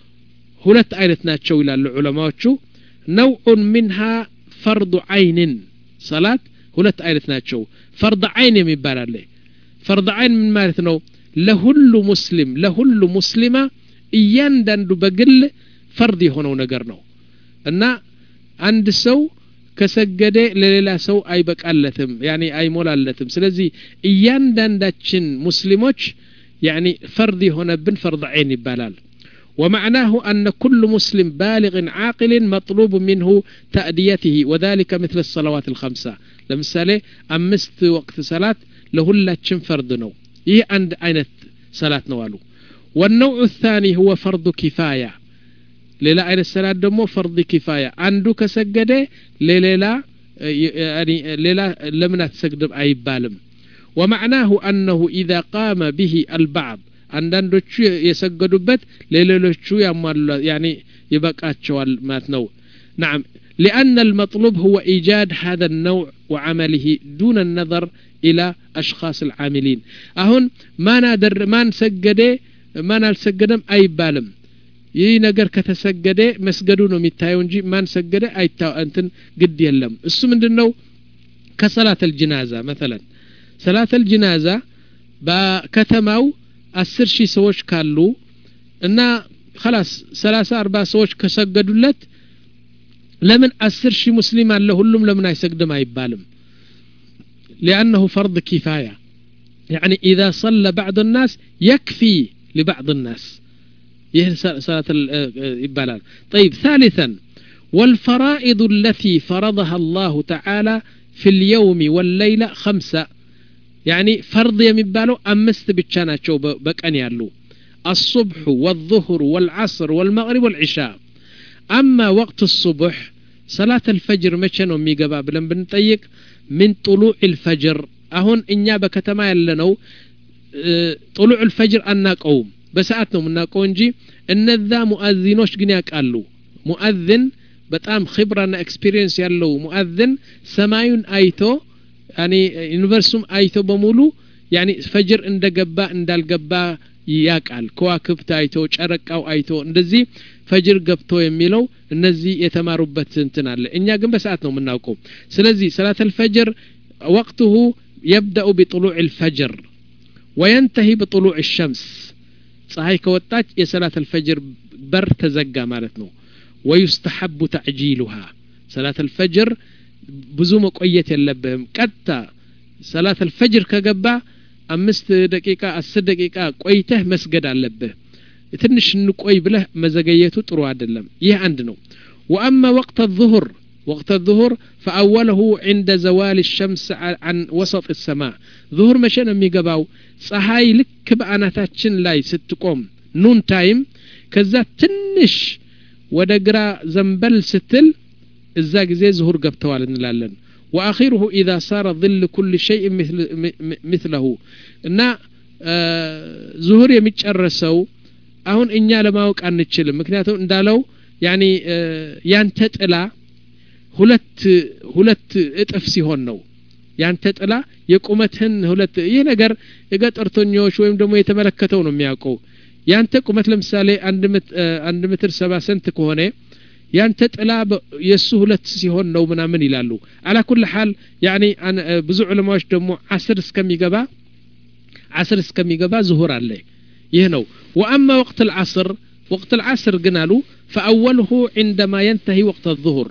ሁለት አይነት ናቸው ይላሉ ዑለማዎቹ نوع منها فرض عين صلاه ሁለት አይነት ናቸው فرض عين የሚባል አለ فرض عين ምን ማለት ነው ለሁሉ ሙስሊም ለሁሉ ሙስሊማ እያንዳንዱ በግል فرض የሆነው ነገር ነው እና አንድ ሰው ከሰገደ ለሌላ ሰው አይበቃለትም يعني አይሞላለትም ስለዚህ እያንዳንዳችን ሙስሊሞች يعني فرض የሆነብን فرض عين ይባላል ومعناه أن كل مسلم بالغ عاقل مطلوب منه تأديته وذلك مثل الصلوات الخمسة لمثاله أمست وقت صلاة لهلاتشن فرض نو ይህ አንድ አይነት ሰላት ነው አሉ والنوع الثاني هو فرض كفاية ሌላ አይነት ሰላት ደግሞ فرض كفاية አንዱ ከሰገደ ለሌላ يعني ሌላ ለምን አትሰግድም አይባልም ومعناه أنه إذا قام به البعض አንዳንዶቹ የሰገዱበት ለሌሎቹ ያሟሉ يعني ይበቃቸዋል ማለት ነው نعم لأن المطلوب هو إيجاد هذا النوع وعمله دون النظر إلى أشخاص العاملين أهون ما نادر ما نسجد ما نالسجدم أي بالم ይህ ነገር ከተሰገደ መስገዱ ነው የሚታየው እንጂ ማን ሰገደ አይታው እንትን ግድ የለም እሱ ምንድነው ከሰላት الجنازة مثلا ሰላት الجنازة በከተማው አስር ሺህ ሰዎች ካሉ እና خلاص ሰላሳ አርባ ሰዎች ከሰገዱለት ለምን አስር ሺህ ሙስሊም አለ ሁሉም ለምን አይሰግድም አይባልም لأنه فرض كفاية يعني إذا صلى بعض الناس يكفي لبعض الناس يه صلاة الإبالال طيب ثالثا والفرائض التي فرضها الله تعالى في اليوم والليلة خمسة يعني فرض يمبالو أمست بتشاناتشو بكأن يالو الصبح والظهر والعصر والمغرب والعشاء أما وقت الصبح صلاة الفجر مشانو ميقبا بلن بنطيق من طلوع الفجر أهون إنيا بكتما يلنو اه طلوع الفجر أناك أوم بساعتنا مناكو انجي ان ذا مؤذنوش جنياك قالو مؤذن بتام خبرنا اكسبيرينس يالو مؤذن سمايون ايتو يعني يونيفرسوم ايتو بمولو يعني فجر اندقبا اندالقبا ياقال كواكبت ايتو ጨረቃው አይቶ እንደዚህ ፈጅር ገብቶ የሚለው እነዚህ የተማሩበት እንትን አለ እኛ ግን በሰዓት ነው የምናውቀው ስለዚህ ሰላት الفجر وقته يبدا بطلوع الفجر وينتهي بطلوع الشمس ፀሐይ ከወጣች የሰላት الفجر በር ተዘጋ ማለት ነው ويستحب تعجيلها صلاه الفجر ብዙ መቆየት የለበህም ቀጥታ صلاه الفجر ከገባ አምስት ደቂቃ አስር ደቂቃ ቆይተህ መስገድ አለብህ ትንሽ እንቆይ ብለህ መዘገየቱ ጥሩ አይደለም ይህ አንድ ነው واما وقت الظهر وقت الظهر فأوله عند زوال الشمس عن وسط السماء ظهر مشان ميقباو ፀሐይ ልክ በአናታችን ላይ ስትቆም ኑን ታይም ከዛ ትንሽ ወደ ግራ ዘንበል ስትል እዛ ጊዜ ዙሁር ገብተዋል እንላለን واخره اذا صار ظل كل شيء مثل مثله እና ዙሁር የሚጨረሰው አሁን እኛ ለማወቅ አንችልም ምክንያቱም እንዳለው ያኒ ያንተ ጥላ ሁለት ሁለት እጥፍ ሲሆን ነው ያንተ ጥላ የቁመትህን ሁለት ይሄ ነገር የገጠርተኞች ወይም ደግሞ የተመለከተው ነው የሚያውቀው ያንተ ቁመት ለምሳሌ አንድ ሜትር ሰባ ሴንት ከሆነ ያንተ ጥላ የሱ ሁለት ሲሆን ነው ምናምን ይላሉ على كل حال يعني ብዙ ዑለማዎች ደግሞ عصر እስከሚገባ عصر እስከሚገባ ዙሁር አለ ይሄ ነው واما وقت العصر وقت العصر قالوا فاوله عندما ينتهي وقت الظهر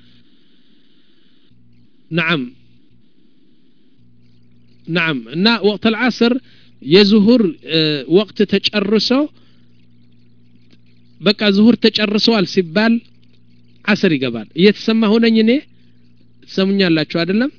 نعم نعم እና وقت العصر የዙሁር ወቅት ተጨርሶ በቃ ዙሁር ተጨርሷል ሲባል عصر ይገባል እየተሰማ ሆነኝ እኔ ሰሙኛላችሁ አይደለም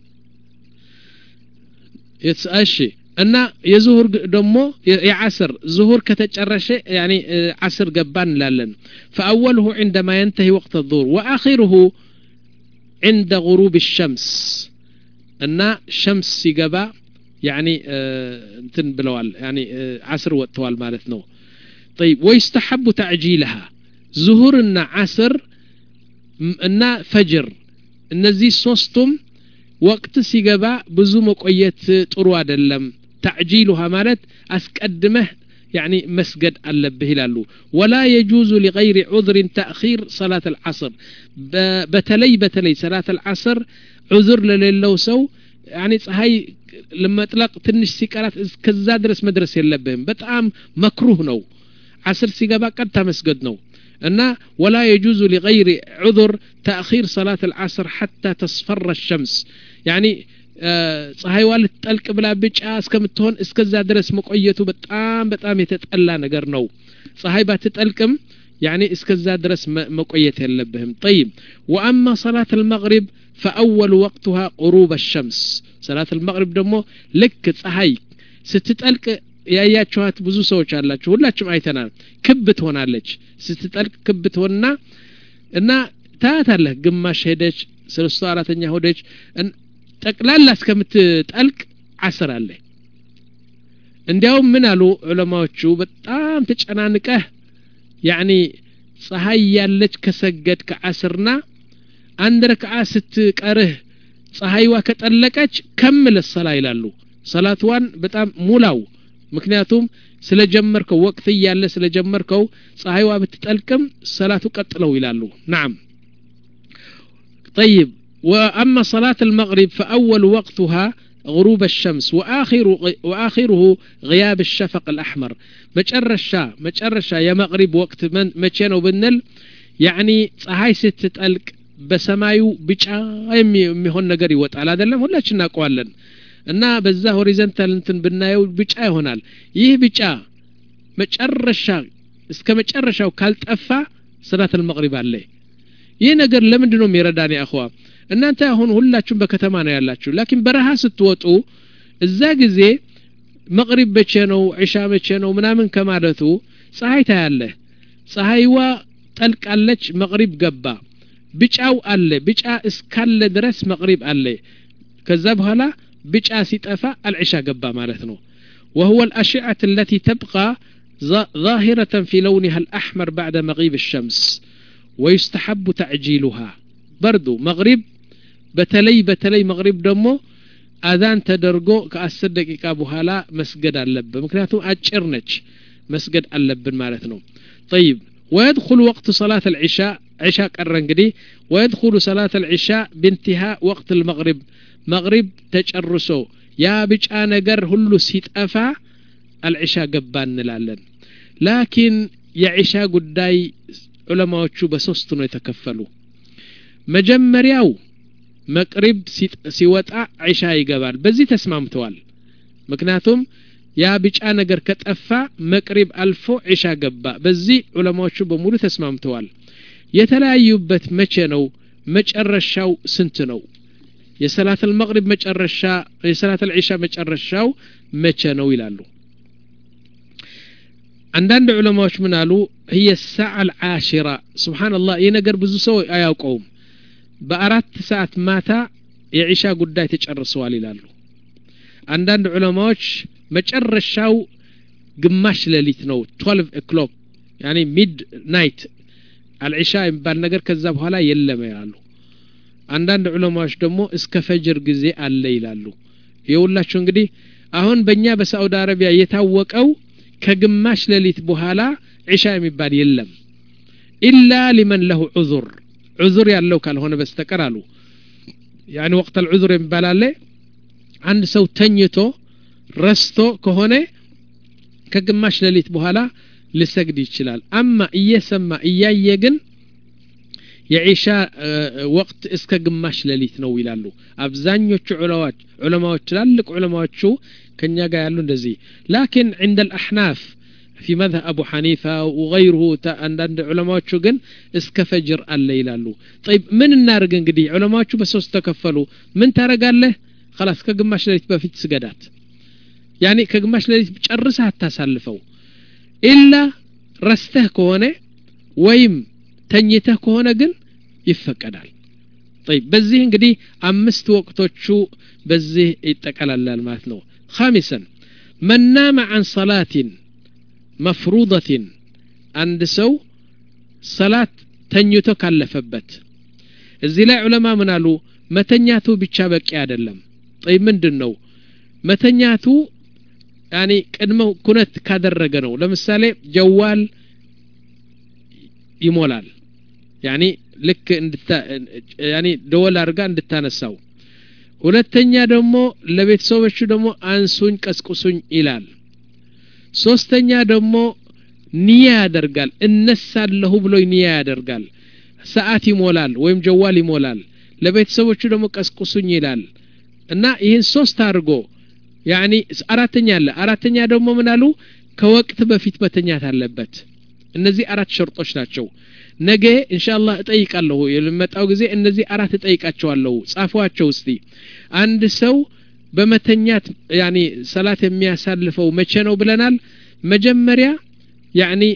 እሺ እና የዙሁር ደግሞ የዓስር ዙሁር ከተጨረሰ يعني عصر ገባን እንላለን فاوله عندما ينتهي وقت الظهر واخره عند غروب الشمس እና ሸምስ ሲገባ يعني እንትን ብለዋል يعني عصر ወጥቷል ማለት ነው طيب ويستحب تعجيلها ظهرنا عصر እና ፈጅር እነዚህ ሶስቱም ወቅት ሲገባ ብዙ መቆየት ጥሩ አይደለም تعجيلها ማለት አስቀድመህ يعني مسجد አለብህ ይላሉ ولا يجوز لغير عذر تأخير صلاة العصر بتلي بتلي صلاة العصر عذر لليلو سو يعني ፀሐይ ለመጥለቅ ትንሽ ሲቀራት እስከዛ ድረስ መድረስ የለብህም በጣም መክሩህ ነው عصر ሲገባ ቀጥታ መስገድ ነው እና ولا يجوز لغير عذر تأخير صلاة العصر حتى تصفر الشمس يعني ፀሐይዋ ልትጠልቅ ብላ ብጫ እስከምትሆን እስከዛ ድረስ መቆየቱ በጣም በጣም የተጠላ ነገር ነው ፀሐይ ባትጠልቅም يعني እስከዛ ድረስ መቆየት የለብህም طيب واما صلاة المغرب فاول وقتها غروب الشمس صلاة المغرب ደግሞ ልክ ፀሐይ ስትጠልቅ ያያችኋት ብዙ ሰዎች አላችሁ ሁላችሁም አይተናል ክብ ትሆናለች ስትጠልቅ ክብ ትሆንና እና ታታለህ ግማሽ ሄደች ሶስት አራተኛ ሆደች ጠቅላላ እስከምትጠልቅ عصر አለ እንዲያው ምን አሉ ዑለማዎቹ በጣም ተጨናንቀህ يعني ፀሐይ ያለች ከሰገድ ከዓስርና አንድ ረክዓ ስትቀርህ ፀሐይዋ ከጠለቀች ከመለ ሰላ ይላሉ ሰላቷን በጣም ሙላው ምክንያቱም ስለጀመርከው ወቅት ያለ ስለጀመርከው ፀሐይዋ ብትጠልቅም ሰላቱ ቀጥለው ይላሉ نعم طيب واما صلاة المغرب فاول وقتها غروب الشمس واخر واخره غياب الشفق الاحمر مጨረሻ መጨረሻ የመግሪብ ወቅት መቼ ነው ብንል يعني ፀሐይ ስትጠልቅ በሰማዩ ብጫ የሚሆን ነገር ይወጣል አይደለም ሁላችን እናውቀዋለን እና በዛ ሆሪዞንታል እንትን ብናየው ብጫ ይሆናል ይህ ብጫ መጨረሻ እስከ መጨረሻው ካልጠፋ ሰላት المغرب አለ ይህ ነገር ለምንድን ነው የሚረዳን ያ አخوا እናንተ አሁን ሁላችሁም በከተማ ነው ያላችሁ ላኪን በረሃ ስትወጡ እዛ ጊዜ መግሪብ በቼ ነው ዒሻ በቼ ነው ምናምን ከማለቱ ፀሐይ ታያለ ፀሐይዋ ጠልቃለች መግሪብ ገባ ብጫው አለ ብጫ እስካለ ድረስ መግሪብ አለ ከዛ በኋላ ብጫ ሲጠፋ አልዒሻ ገባ ማለት ነው وهو الأشعة التي تبقى ظاهرة في لونها الأحمر بعد مغيب الشمس ويستحب تعجيلها برضو مغرب بتلي بتلي مغرب دمو أذان تدرجو كأسر دقيقة بحالا مسجد اللب مكناتهم أجرنج مسجد اللب مالتنا طيب ويدخل وقت صلاة العشاء عشاء الرنقدي ويدخل صلاة العشاء بانتهاء وقت المغرب مغرب تجرسو يا بيجا نجر هلو سيت أفا العشاء قبان نلالن لكن يا عشاء قداي علماء تشوب سوستنو يتكفلوا مجمرياو مقرب ሲወጣ ዒሻ ይገባል በዚህ ተስማምተዋል ምክንያቱም ያ ቢጫ ነገር ከጠፋ መቅሪብ አልፎ ዒሻ ገባ በዚህ ዑለማዎቹ በሙሉ ተስማምተዋል የተለያዩበት መቼ ነው መጨረሻው ስንት ነው የሰላት المغرب መጨረሻ የሰላት العشاء መጨረሻው መቼ ነው ይላሉ አንዳንድ ዑለማዎች ምን አሉ هي الساعه العاشرة سبحان الله ይሄ ነገር ብዙ ሰው አያውቀውም በአራት ሰዓት ማታ የዒሻ ጉዳይ ተጨርሰዋል ይላሉ አንዳንድ ዑለማዎች መጨረሻው ግማሽ ሌሊት ነው twelve o'clock يعني midnight العشاء የሚባል ነገር ከዛ በኋላ የለም ያሉ አንዳንድ ዑለማዎች ደግሞ እስከ ፈጅር ጊዜ አለ ይላሉ ይውላችሁ እንግዲህ አሁን በእኛ በሳዑዲ አረቢያ የታወቀው ከግማሽ ሌሊት በኋላ ዒሻ የሚባል የለም إلا لمن له عذر عذر ያለው ካልሆነ በስተቀር አሉ يعني وقت العذر የሚባል አለ አንድ ሰው ተኝቶ ረስቶ ከሆነ ከግማሽ ሌሊት በኋላ ሊሰግድ ይችላል አማ እየሰማ እያየ ግን የዒሻ ወቅት እስከ ግማሽ ሌሊት ነው ይላሉ አብዛኞቹ ዑለማዎች ዑለማዎች ትላልቅ ዑለማዎቹ ከኛ ጋር ያሉ እንደዚህ لكن عند الأحناف في مذهب أبو حنيفة وغيره عند علماء ግን እስከ ፈጅር አለ ይላሉ طيب ምን እናርግ እንግዲህ ዑለማዎቹ በሶስት ተከፈሉ ምን ታረጋለህ خلاص ከግማሽ ሌሊት በፊት ስገዳት يعني ከግማሽ ሌሊት ጨርሰህ አታሳልፈው ኢላ ረስተህ ከሆነ ወይም ተኝተህ ከሆነ ግን ይፈቀዳል طيب በዚህ እንግዲህ አምስት ወቅቶቹ በዚህ ይጠቀላላል ማለት ነው خامسا من نام عن صلاة مفروضة عند سو صلاة ተኝቶ ካለፈበት እዚህ ላይ ዑለማ ምን አሉ መተኛቱ ብቻ በቂ አይደለም طيب ምንድነው መተኛቱ يعني ቅድመ ኩነት ካደረገ ነው ለምሳሌ ጀዋል ይሞላል يعني ልክ እንድታ يعني ደወል አርጋ እንድታነሳው ሁለተኛ ደግሞ ለቤተሰቦቹ ደግሞ አንሱኝ ቀስቁሱኝ ይላል ሶስተኛ ደግሞ ንያ ያደርጋል እነሳለሁ ብሎ ንያ ያደርጋል ሰዓት ይሞላል ወይም ጀዋል ይሞላል ለቤተሰቦቹ ደግሞ ቀስቁሱኝ ይላል እና ይሄን ሶስት አድርጎ يعني አራተኛ አለ አራተኛ ደግሞ ምን አሉ ከወቅት በፊት መተኛት አለበት እነዚህ አራት ሸርጦች ናቸው ነገ ኢንሻአላህ እጠይቃለሁ የመጣው ጊዜ እነዚህ አራት እጠይቃቸዋለሁ ጻፏቸው እስቲ አንድ ሰው በመተኛት يعني ሰላት የሚያሳልፈው መቼ ነው ብለናል መጀመሪያ يعني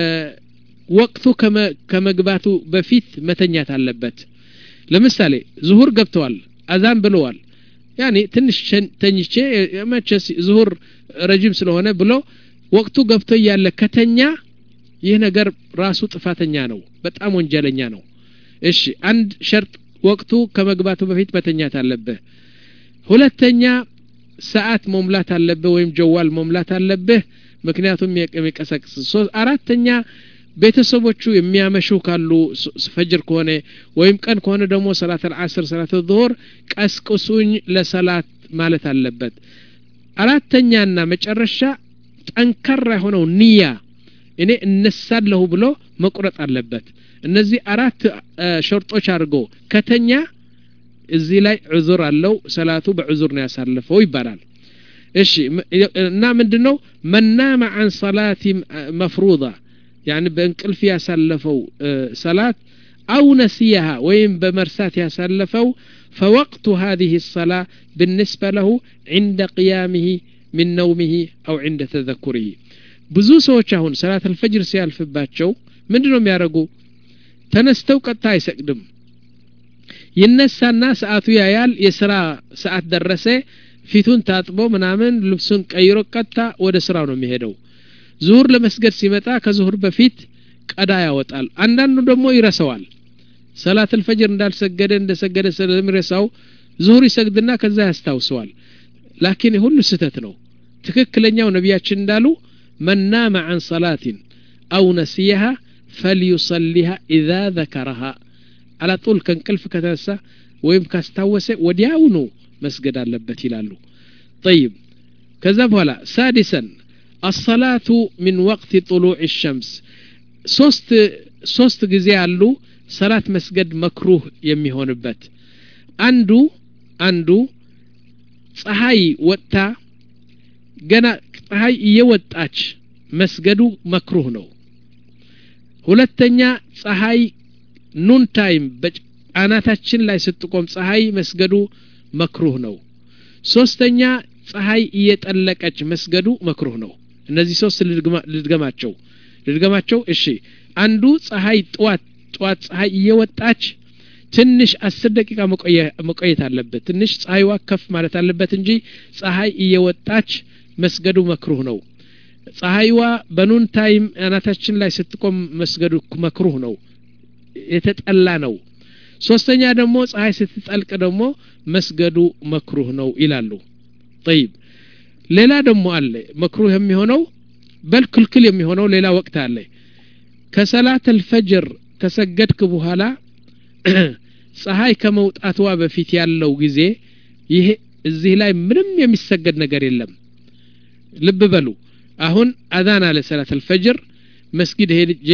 ወቅቱ ከመግባቱ በፊት መተኛት አለበት ለምሳሌ ዙሁር ገብተዋል አዛን ብለዋል يعني ትንሽ ተኝቼ መቼስ ዙሁር ረጅም ስለሆነ ብሎ ወቅቱ ገብቶ ያለ ከተኛ ይህ ነገር ራሱ ጥፋተኛ ነው በጣም ወንጀለኛ ነው እሺ አንድ ሸርጥ ወቅቱ ከመግባቱ በፊት መተኛት አለበት ሁለተኛ ሰዓት መሙላት አለበት ወይም ጀዋል መሙላት አለበት ምክንያቱም የሚቀሰቅስ አራተኛ ቤተሰቦቹ የሚያመሹ ካሉ ፈጅር ከሆነ ወይም ቀን ከሆነ ደግሞ ሰላት العصر ሰላት الظهر ቀስቅሱኝ ለሰላት ማለት አለበት አራተኛና መጨረሻ ጠንከራ ሆነው ንያ እኔ እነሳለሁ ብሎ መቁረጥ አለበት እነዚህ አራት ሸርጦች አድርጎ ከተኛ እዚህ ላይ ዑذር አለው ሰላቱ በዑذር ነው ያሳለፈው ይባላል እሺ እና ምንድነው መናማ عن صلاه مفروضه يعني بانقلف يسلفوا صلاه او نسيها وين بمرسات يسلفوا فوقت هذه الصلاه بالنسبه له عند قيامه من نومه او عند تذكره ብዙ ሰዎች አሁን ሰላት الفجر ሲያልፍባቸው ምንድነው የሚያረጉ ተነስተው ቀጣ አይሰግድም ይነሳና ሰዓቱ ያያል የሥራ ሰዓት ደረሰ ፊቱን ታጥቦ ምናምን ልብሱን ቀይሮ ቀጣ ወደ ስራው ነው የሚሄደው ዙሁር ለመስገድ ሲመጣ ከዙሁር በፊት ቀዳ ያወጣል አንዳንዱ ደግሞ ይረሳዋል ሰላት الفجر እንዳልሰገደ እንደሰገደ ስለሚረሳው ዙሁር ይሰግድና ከዛ ያስታውሰዋል لكن ሁሉ ስህተት ነው ትክክለኛው ነብያችን እንዳሉ من نام عن صلاة أو نسيها فليصليها إذا ذكرها على طول كنقلف كتنسى ويم كاستوسه ودياونو مسجد አለበት ይላሉ طيب كذا بولا سادسا الصلاة من وقت طلوع الشمس ሶስት ሶስት ጊዜ አሉ ሰላት መስገድ መክሩህ የሚሆንበት አንዱ አንዱ ፀሐይ ወጣ ገና ፀሐይ እየወጣች መስገዱ መክሩህ ነው ሁለተኛ ፀሐይ ኑን ታይም አናታችን ላይ ስትቆም ፀሐይ መስገዱ መክሩህ ነው ሶስተኛ ፀሐይ እየጠለቀች መስገዱ መክሩህ ነው እነዚህ ሶስት ልድገማቸው ልድገማቸው እሺ አንዱ ፀሐይ ጧት ጧት ፀሐይ እየወጣች ትንሽ አስር ደቂቃ መቆየት አለበት ትንሽ ፀሐይዋ ከፍ ማለት አለበት እንጂ ፀሐይ እየወጣች መስገዱ መክሩህ ነው ፀሐይዋ በኑን ታይም አናታችን ላይ ስትቆም መስገዱ መክሩህ ነው የተጠላ ነው ሶስተኛ ደግሞ ፀሐይ ስትጠልቅ ደግሞ መስገዱ መክሩህ ነው ይላሉ طيب ሌላ ደግሞ አለ መክሩህ የሚሆነው በልክልክል የሚሆነው ሌላ ወቅት አለ ከሰላት الفجر ከሰገድክ በኋላ ፀሐይ ከመውጣትዋ በፊት ያለው ጊዜ ይሄ እዚህ ላይ ምንም የሚሰገድ ነገር የለም ልብ በሉ አሁን አዛን አለ ሰላት الفجر መስጊድ ሄጄ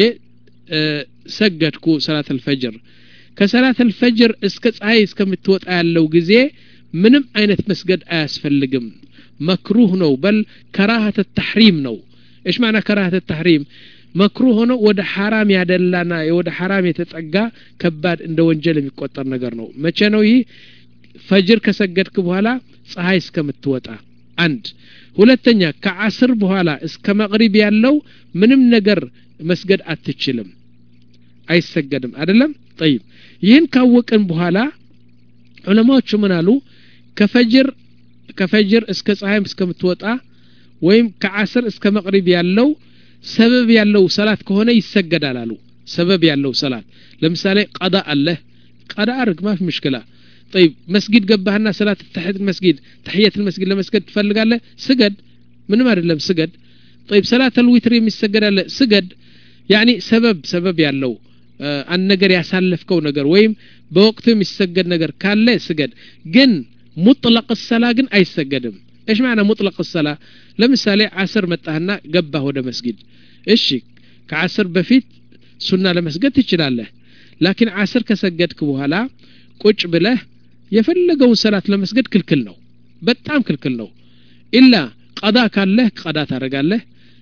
ሰገድኩ ሰላት الفجر ከሰላት الفجر እስከ ፀሐይ እስከምትወጣ ያለው ጊዜ ምንም አይነት መስገድ አያስፈልግም መክሩህ ነው በል ከራህተ التحريم ነው ايش معنى كراهه التحريم መክሩህ ሆኖ ወደ حرام ያደላና ወደ حرام የተጠጋ ከባድ እንደ ወንጀል የሚቆጠር ነገር ነው መቼ ነው ይሄ ፈጅር ከሰገድክ በኋላ ፀሐይ እስከምትወጣ አንድ ሁለተኛ ከዓስር በኋላ እስከ መግሪብ ያለው ምንም ነገር መስገድ አትችልም አይሰገድም አይደለም طيب ይህን ካወቅን በኋላ ዑለማዎቹ ምን አሉ ከፈጅር ከፈጅር እስከ ፀሐይ እስከምትወጣ ወይም ከዓስር እስከ መግሪብ ያለው ሰበብ ያለው ሰላት ከሆነ ይሰገዳል አሉ ሰበብ ያለው ሰላት ለምሳሌ ቀዳ አለ ቀዳ አርግ ማፍ مشكلة طيب መስጊድ ገባህና ሰላት ተህት መስጊድ ተህየት መስጊድ ለመስገድ ትፈልጋለህ ስገድ ምንም አይደለም ስገድ طيب ሰላት الوتر የሚሰገድ አለ ስገድ يعني سبب سبب ያለው አንድ ነገር ያሳለፍከው ነገር ወይም በወቅቱ የሚሰገድ ነገር ካለ ስገድ ግን ሙጥለቅ الصلاه ግን አይሰገድም ايش معنى مطلق الصلاه ለምሳሌ ዓስር መጣህና ገባህ ወደ መስጊድ እሺ ከዓስር በፊት ሱና ለመስገድ ትችላለህ لكن ዓስር ከሰገድክ በኋላ ቁጭ ብለህ የፈለገው ሰላት ለመስገድ ክልክል ነው በጣም ክልክል ነው ኢላ ቀዳ ካለህ ቀዳ ታረጋለህ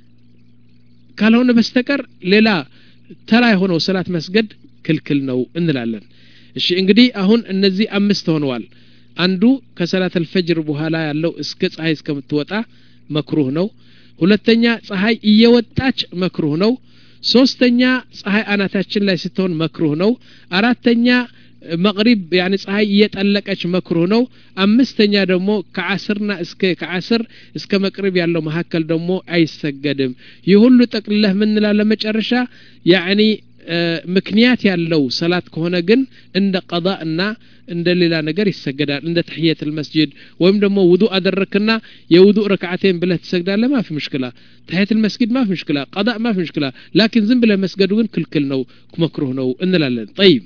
ካልሆነ በስተቀር ሌላ ተራ የሆነው ሰላት መስገድ ክልክል ነው እንላለን እሺ እንግዲህ አሁን እነዚህ አምስት ሆነዋል አንዱ ከሰላት الفجر በኋላ ያለው እስከ ፀሐይ እስከምትወጣ መክሩህ ነው ሁለተኛ ፀሐይ እየወጣች መክሩህ ነው ሶስተኛ ፀሐይ አናታችን ላይ ስትሆን መክሩህ ነው አራተኛ መግሪብ يعني ፀሐይ እየጠለቀች መክሩህ ነው አምስተኛ ደግሞ ከዓስርና እስከ ከዓስር እስከ መግሪብ ያለው መሐከል ደግሞ አይሰገድም ይሁሉ ጠቅልለህ ምን እንላለን መጨረሻ يعني ምክንያት ያለው ሰላት ከሆነ ግን እንደ ቀዳእና እንደ ሌላ ነገር ይሰገዳል እንደ ተህየት المسجد ወይም ደግሞ ውዱእ አደረክና የውዱእ ረክዓተን ብለህ ትሰግዳለህ ማፊ مشكلة ተህየት المسجد ማፊ مشكلة ቀዳእ ማፊ مشكلة لكن ዝም ብለህ መስገዱ ግን ክልክል ነው መክሩህ ነው እንላለን طيب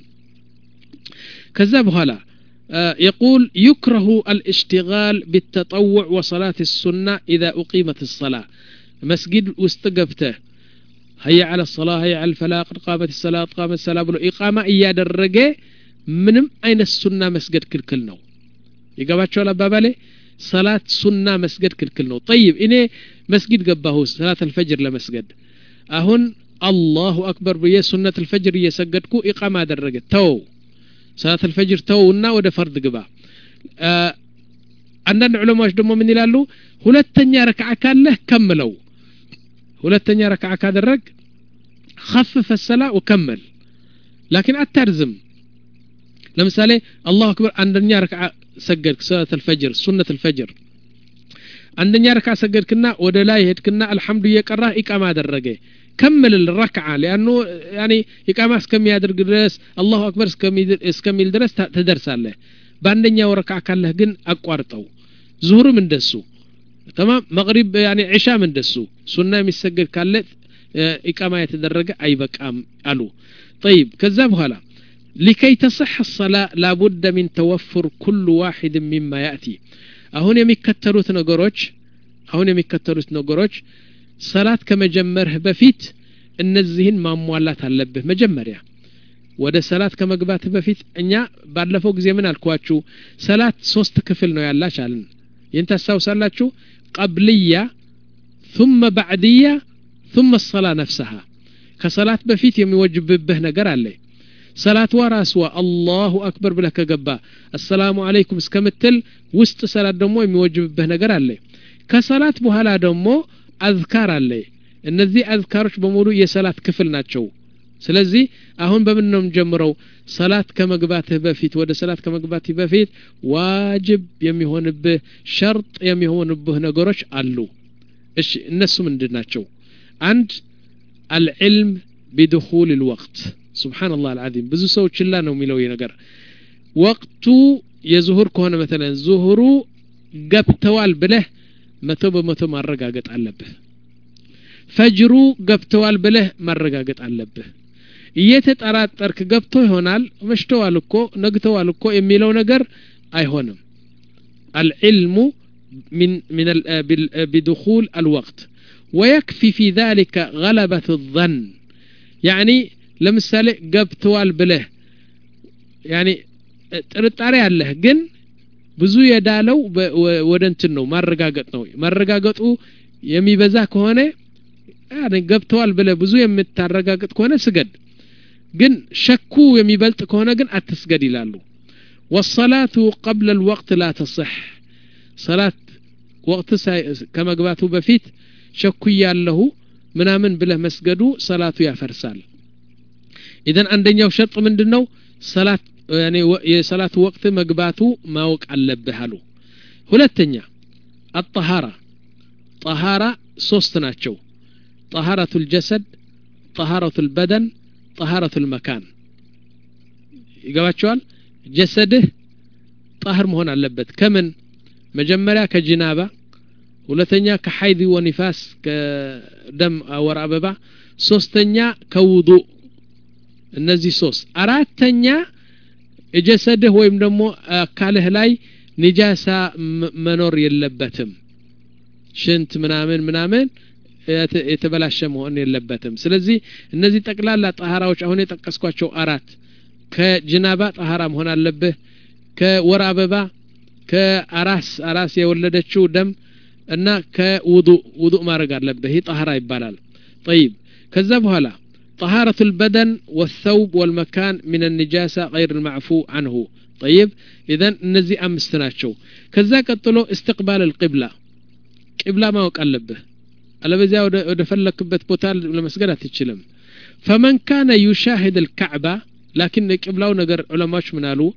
كذا بحالا يقول يكره الاشتغال بالتطوع وصلاة السنة إذا أقيمت الصلاة مسجد واستقبته هيا على الصلاة هيا على الفلاح قد قامت الصلاة قامت الصلاة بلو إقامة إياد الرقاء منم أين السنة مسجد كل كل نو يقابات شو لبابالي صلاة سنة مسجد كل كل نو طيب إني مسجد قبهو صلاة الفجر لمسجد أهن الله أكبر بيه سنة الفجر يسجدكو إقامة الرقاء تو صلاة الفجر تونا وده فرض قبا آه عندنا علماء دمو من يلالو ሁለተኛ ረክዓ ካለ ከመለው ሁለተኛ ረክዓ ካደረግ خفف الصلاه وكمل لكن اترزم ለምሳሌ الله اكبر አንደኛ ረክዓ ሰገድክ صلاه الفجر سنه الفجر አንደኛ ረክዓ ሰገድክና ወደ ላይ ሄድክና الحمد يقرا ኢቃማ አደረገ كمل الركعه لانه يعني اقامه እስከሚያደርግ ድረስ الله اكبر እስከሚል ድረስ ተደርሳለህ በአንደኛው ረክዓ ካለህ ግን አቋርጠው ዙሁርም እንደሱ تمام مغرب يعني عشاء እንደሱ ሱና የሚሰገድ ካለ اقامه የተደረገ አይበቃም አሉ طيب ከዛ በኋላ لكي تصح الصلاه لابد من توفر كل واحد مما ياتي አሁን የሚከተሉት ነገሮች አሁን የሚከተሉት ነገሮች ሰላት ከመጀመርህ በፊት እነዚህን ማሟላት አለብህ መጀመሪያ ወደ ሰላት ከመግባትህ በፊት እኛ ባለፈው ጊዜ ምን አልኳችሁ ሰላት ሶስት ክፍል ነው ያላች አልን ይንተሳውሳላችሁ قبليه ثم بعديه ثم الصلاه نفسها ከሰላት በፊት የሚወጅብብህ ነገር አለ صلاة وراسوا الله أكبر بلك جبا السلام عليكم اسكمتل وسط صلاة دمو يموجب به نجر عليه كصلاة بهلا دمو أذكار عليه النذي أذكارش بمولو يصلاة كفل ناتشو سلازي أهون بمنهم جمرو صلاة كما قباته بفيت ودا صلاة كما قباته بفيت واجب يميهون به شرط يميهون به نجرش علو إيش الناس من دناتشو عند العلم بدخول الوقت سبحان الله العظيم بزو سو تشلا نو ميلو ينجر وقتو يظهر كونه مثلا ظهرو قبتوال بله متو بمتو مرقاقط علبه فجرو قبتوال بله مرقاقط علبه እየተጠራጠርክ ገብቶ ይሆናል መሽተዋል እኮ ነግተዋል እኮ የሚለው ነገር አይሆንም العلم من من بدخول الوقت ويكفي في ذلك غلبة الظن يعني لمثال قبتوال بله يعني ጥርጣሬ አለህ ግን ብዙ የዳለው ወደንትን ነው ማረጋገጥ ነው ማረጋገጡ የሚበዛ ከሆነ ያኔ ገብተዋል ብለ ብዙ የምታረጋግጥ ከሆነ ስገድ ግን ሸኩ የሚበልጥ ከሆነ ግን አትስገድ ይላሉ والصلاه قبل الوقت لا تصح صلاه وقت ከመግባቱ በፊት ሸኩ ያለው ምናምን ብለህ መስገዱ ሰላቱ ያፈርሳል اذا አንደኛው ሸርጥ ምንድነው ሰላት يعني የሰላት ወቅት መግባቱ ማወቅ አለብህ አሉ ሁለተኛ الطهاره طهاره ሶስት ናቸው طهاره الجسد طهاره البدن طهاره المكان ይገባቸዋል ጀሰድህ طاهر መሆን አለበት ከምን መጀመሪያ ከጅናባ ሁለተኛ ከሐይድ ወንፋስ ከደም ወር አበባ ሶስተኛ ከውዱእ እነዚህ ሶስት አራተኛ ጀሰድህ ወይም ደግሞ አካልህ ላይ ንጃሳ መኖር የለበትም ሽንት ምናምን ምናምን የተበላሸ መሆን የለበትም ስለዚህ እነዚህ ጠቅላላ ጣሃራዎች አሁን የጠቀስኳቸው አራት ከጅናባ ጣሃራ መሆን አለበት ከወር አበባ ከአራስ አራስ የወለደችው ደም እና ከውዱእ ውዱእ ማድረግ አለበት ይሄ ጣሃራ ይባላል طيب ከዛ በኋላ طهارة البدن والثوب والمكان من النجاسة غير المعفو عنه طيب إذن نزي أمستناتشو كذا قتلو استقبال القبلة قبلة ما وقلبه ألا بزي ودفلك بيت بوتال لمسجدات تشلم فمن كان يشاهد الكعبة لكن قبلة ونقر علماء منالو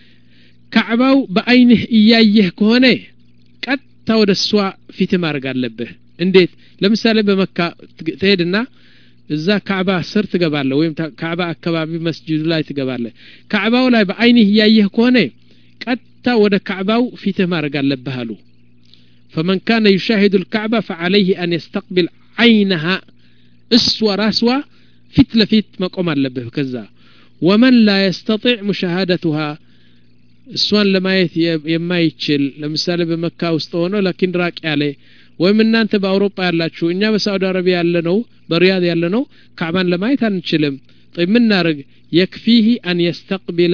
كعبة بعينه إياه كهونه قد تود السواء في تمار قلبه انديت لمثال بمكة تهدنا እዛ ካዕባ ስር ትገባለህ ወይም ካዕባ አካባቢ መስጂዱ ላይ ትገባለህ ካዕባው ላይ በአይንህ ያየህ ከሆነ ቀጥታ ወደ ካዕባው ፊትህ ማድረግ አለብህ አሉ فمن كان يشاهد الكعبة فعليه أن يستقبل عينها اسوا راسوا فيت لفيت مقام አለብህ ከዛ ومن لا يستطيع مشاهدتها السوان لما የማይችል ለምሳሌ በመካ ውስጥ ሆኖ لكن راቅ ያለ ወይም እናንተ በአውሮፓ ያላችሁ እኛ በሳውዲ አረቢያ ያለነው በሪያድ ያለነው ካዕባን ለማየት አንችልም طيب ምን እናርግ يكفيه أن يستقبل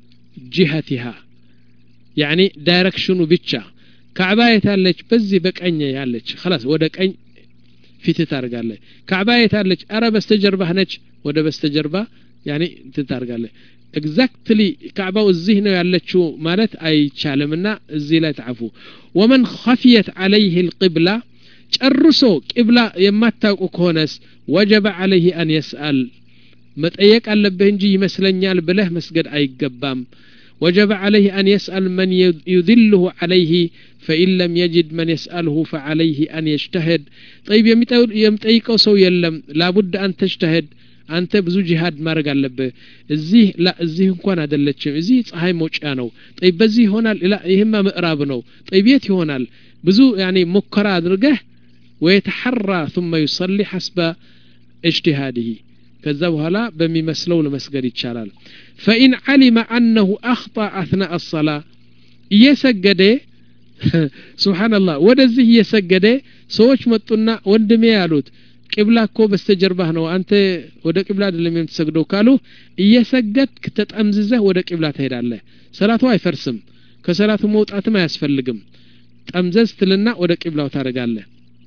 جهتها يعني دايركشنو ብቻ ካዕባ የታለች በዚህ በቀኝ ያለች خلاص ወደ ቀኝ ፊት ታርጋለህ ካዕባ የታለች አረ በስተጀርባህ ነች ወደ በስተጀርባ يعني ትታርጋለህ exactly ካዕባው እዚህ ነው ያለችው ማለት አይቻልምና እዚህ ላይ ተዓፉ ومن خفيت عليه القبلة ጨርሶ ቂብላ የማታውቁ ከሆነስ وجب عليه أن يسأل መጠየቅ አለበት እንጂ ይመስለኛል ብለህ መስገድ አይገባም وجب عليه أن يسأل من يذله عليه فإن لم يجد من يسأله فعليه أن يجتهد طيب يمطيقው ሰው የለም لابد أن تجتهد አንተ ብዙ ጂሃድ ማድረግ አለበት እዚህ ላ እዚህ እንኳን አይደለችም እዚህ ፀሐይ መውጫ ነው طيب በዚህ ይሆናል ይሄማ ምዕራብ ነው طيب የት ይሆናል ብዙ يعني ሙከራ አድርገህ ويتحرى ثم يصلي حسب اجتهاده ከዛ በኋላ በሚመስለው ለመስገድ ይቻላል فإن علم أنه أخطأ أثناء الصلاة እየሰገደ سبحان الله ወደዚህ እየሰገደ ሰዎች መጡና ወንድሜ ያሉት ቂብላ እኮ በስተጀርባህ ነው አንተ ወደ ቂብላ አይደለም የምትሰግደው ካሉ እየሰገድክ ተጠምዝዘህ ወደ ቂብላ ትሄዳለህ ሰላቱ አይፈርስም ከሰላቱ መውጣትም አያስፈልግም ጠምዘዝ ትልና ወደ ቂብላው ታረጋለህ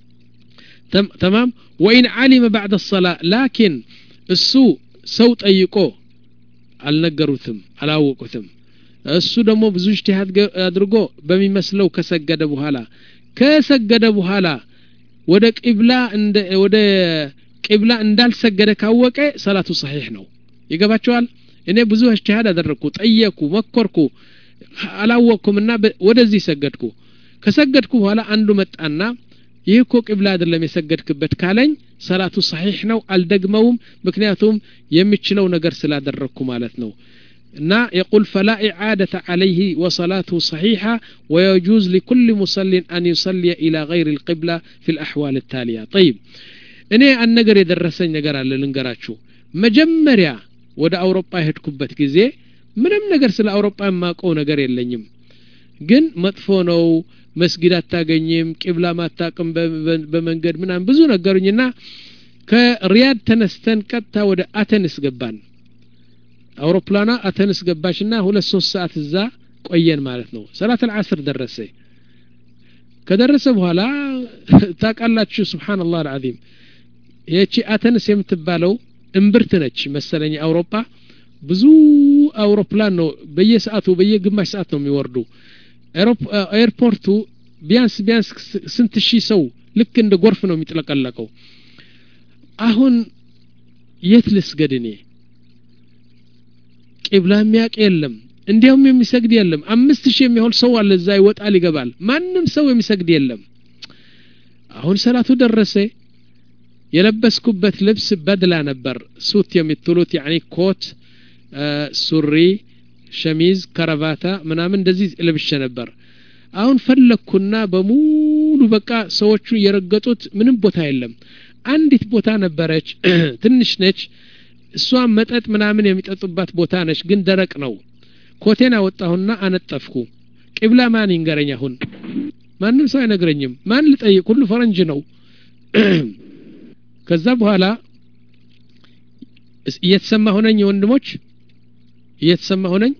تمام وإن علم بعد الصلاة لكن እሱ ሰው ጠይቆ አልነገሩትም አላወቁትም እሱ ደግሞ ብዙ እጅቲሃድ አድርጎ በሚመስለው ከሰገደ በኋላ ከሰገደ በኋላ ወደ ቂብላ እንደ ወደ ቂብላ እንዳልሰገደ ካወቀ ሰላቱ صحيح ነው ይገባቸዋል እኔ ብዙ እጅቲሃድ አደረኩ ጠየቁ መከርኩ አላወቅኩምና ወደዚህ ሰገድኩ ከሰገድኩ በኋላ አንዱ መጣና ይሄኮ ቂብላ አይደለም የሰገድክበት ካለኝ ሰላቱ صحيح ነው አልደግመውም ምክንያቱም የሚችለው ነገር ስላደረኩ ማለት ነው نا يقول فلا إعادة عليه وصلاته صحيحة ويجوز لكل مصل أن يصلي إلى غير القبلة في الأحوال التالية طيب إني النجر يدرسني نجر على لنجراتشو مجمريا ودا أوروبا هتكبت كذي منم نجر سل أوروبا ما كو نجر يلنيم جن مدفونو مسجدات تاجنيم قبلة ما تاكم بمنجر منام بزون نجرنينا كرياض تنستن كتا ودا أتنس جبان አውሮፕላና አተንስ ገባሽና ሁለት ሶስት ሰዓት እዛ ቆየን ማለት ነው ሰላት العصر ደረሰ ከደረሰ በኋላ ታቃላችሁ ሱብሃንአላህ العظيم የቺ አተንስ የምትባለው እምብርት ነች መሰለኝ አውሮፓ ብዙ አውሮፕላን ነው በየሰዓቱ በየግማሽ ሰዓት ነው የሚወርዱ ኤርፖርቱ ቢያንስ ቢያንስ ስንት ሺህ ሰው ልክ እንደ ጎርፍ ነው የሚጥለቀለቀው አሁን የት ልስገድኔ ቂብላ የሚያቅ የለም እንዲያውም የሚሰግድ የለም አምስት ሺህ የሚሆን ሰው አለ እዛ ይወጣል ይገባል ማንንም ሰው የሚሰግድ የለም አሁን ሰላቱ ደረሰ የለበስኩበት ልብስ በድላ ነበር ሱት የሚጥሉት يعني ኮት ሱሪ ሸሚዝ ከረቫታ ምናምን እንደዚህ ለብሼ ነበር አሁን ፈለኩና በሙሉ በቃ ሰዎቹ የረገጡት ምንም ቦታ የለም አንዲት ቦታ ነበረች ትንሽ ነች እሷ መጠጥ ምናምን የሚጠጡባት ቦታ ነች ግን ደረቅ ነው ኮቴና ወጣሁና አነጠፍኩ ቂብላ ማን ይንገረኛ ሁን ማንንም ሰው አይነግረኝም ማን ልጠይቅ ሁሉ ፈረንጅ ነው ከዛ በኋላ እየተሰማ ሆነኝ ወንድሞች እየተሰማ ሆነኝ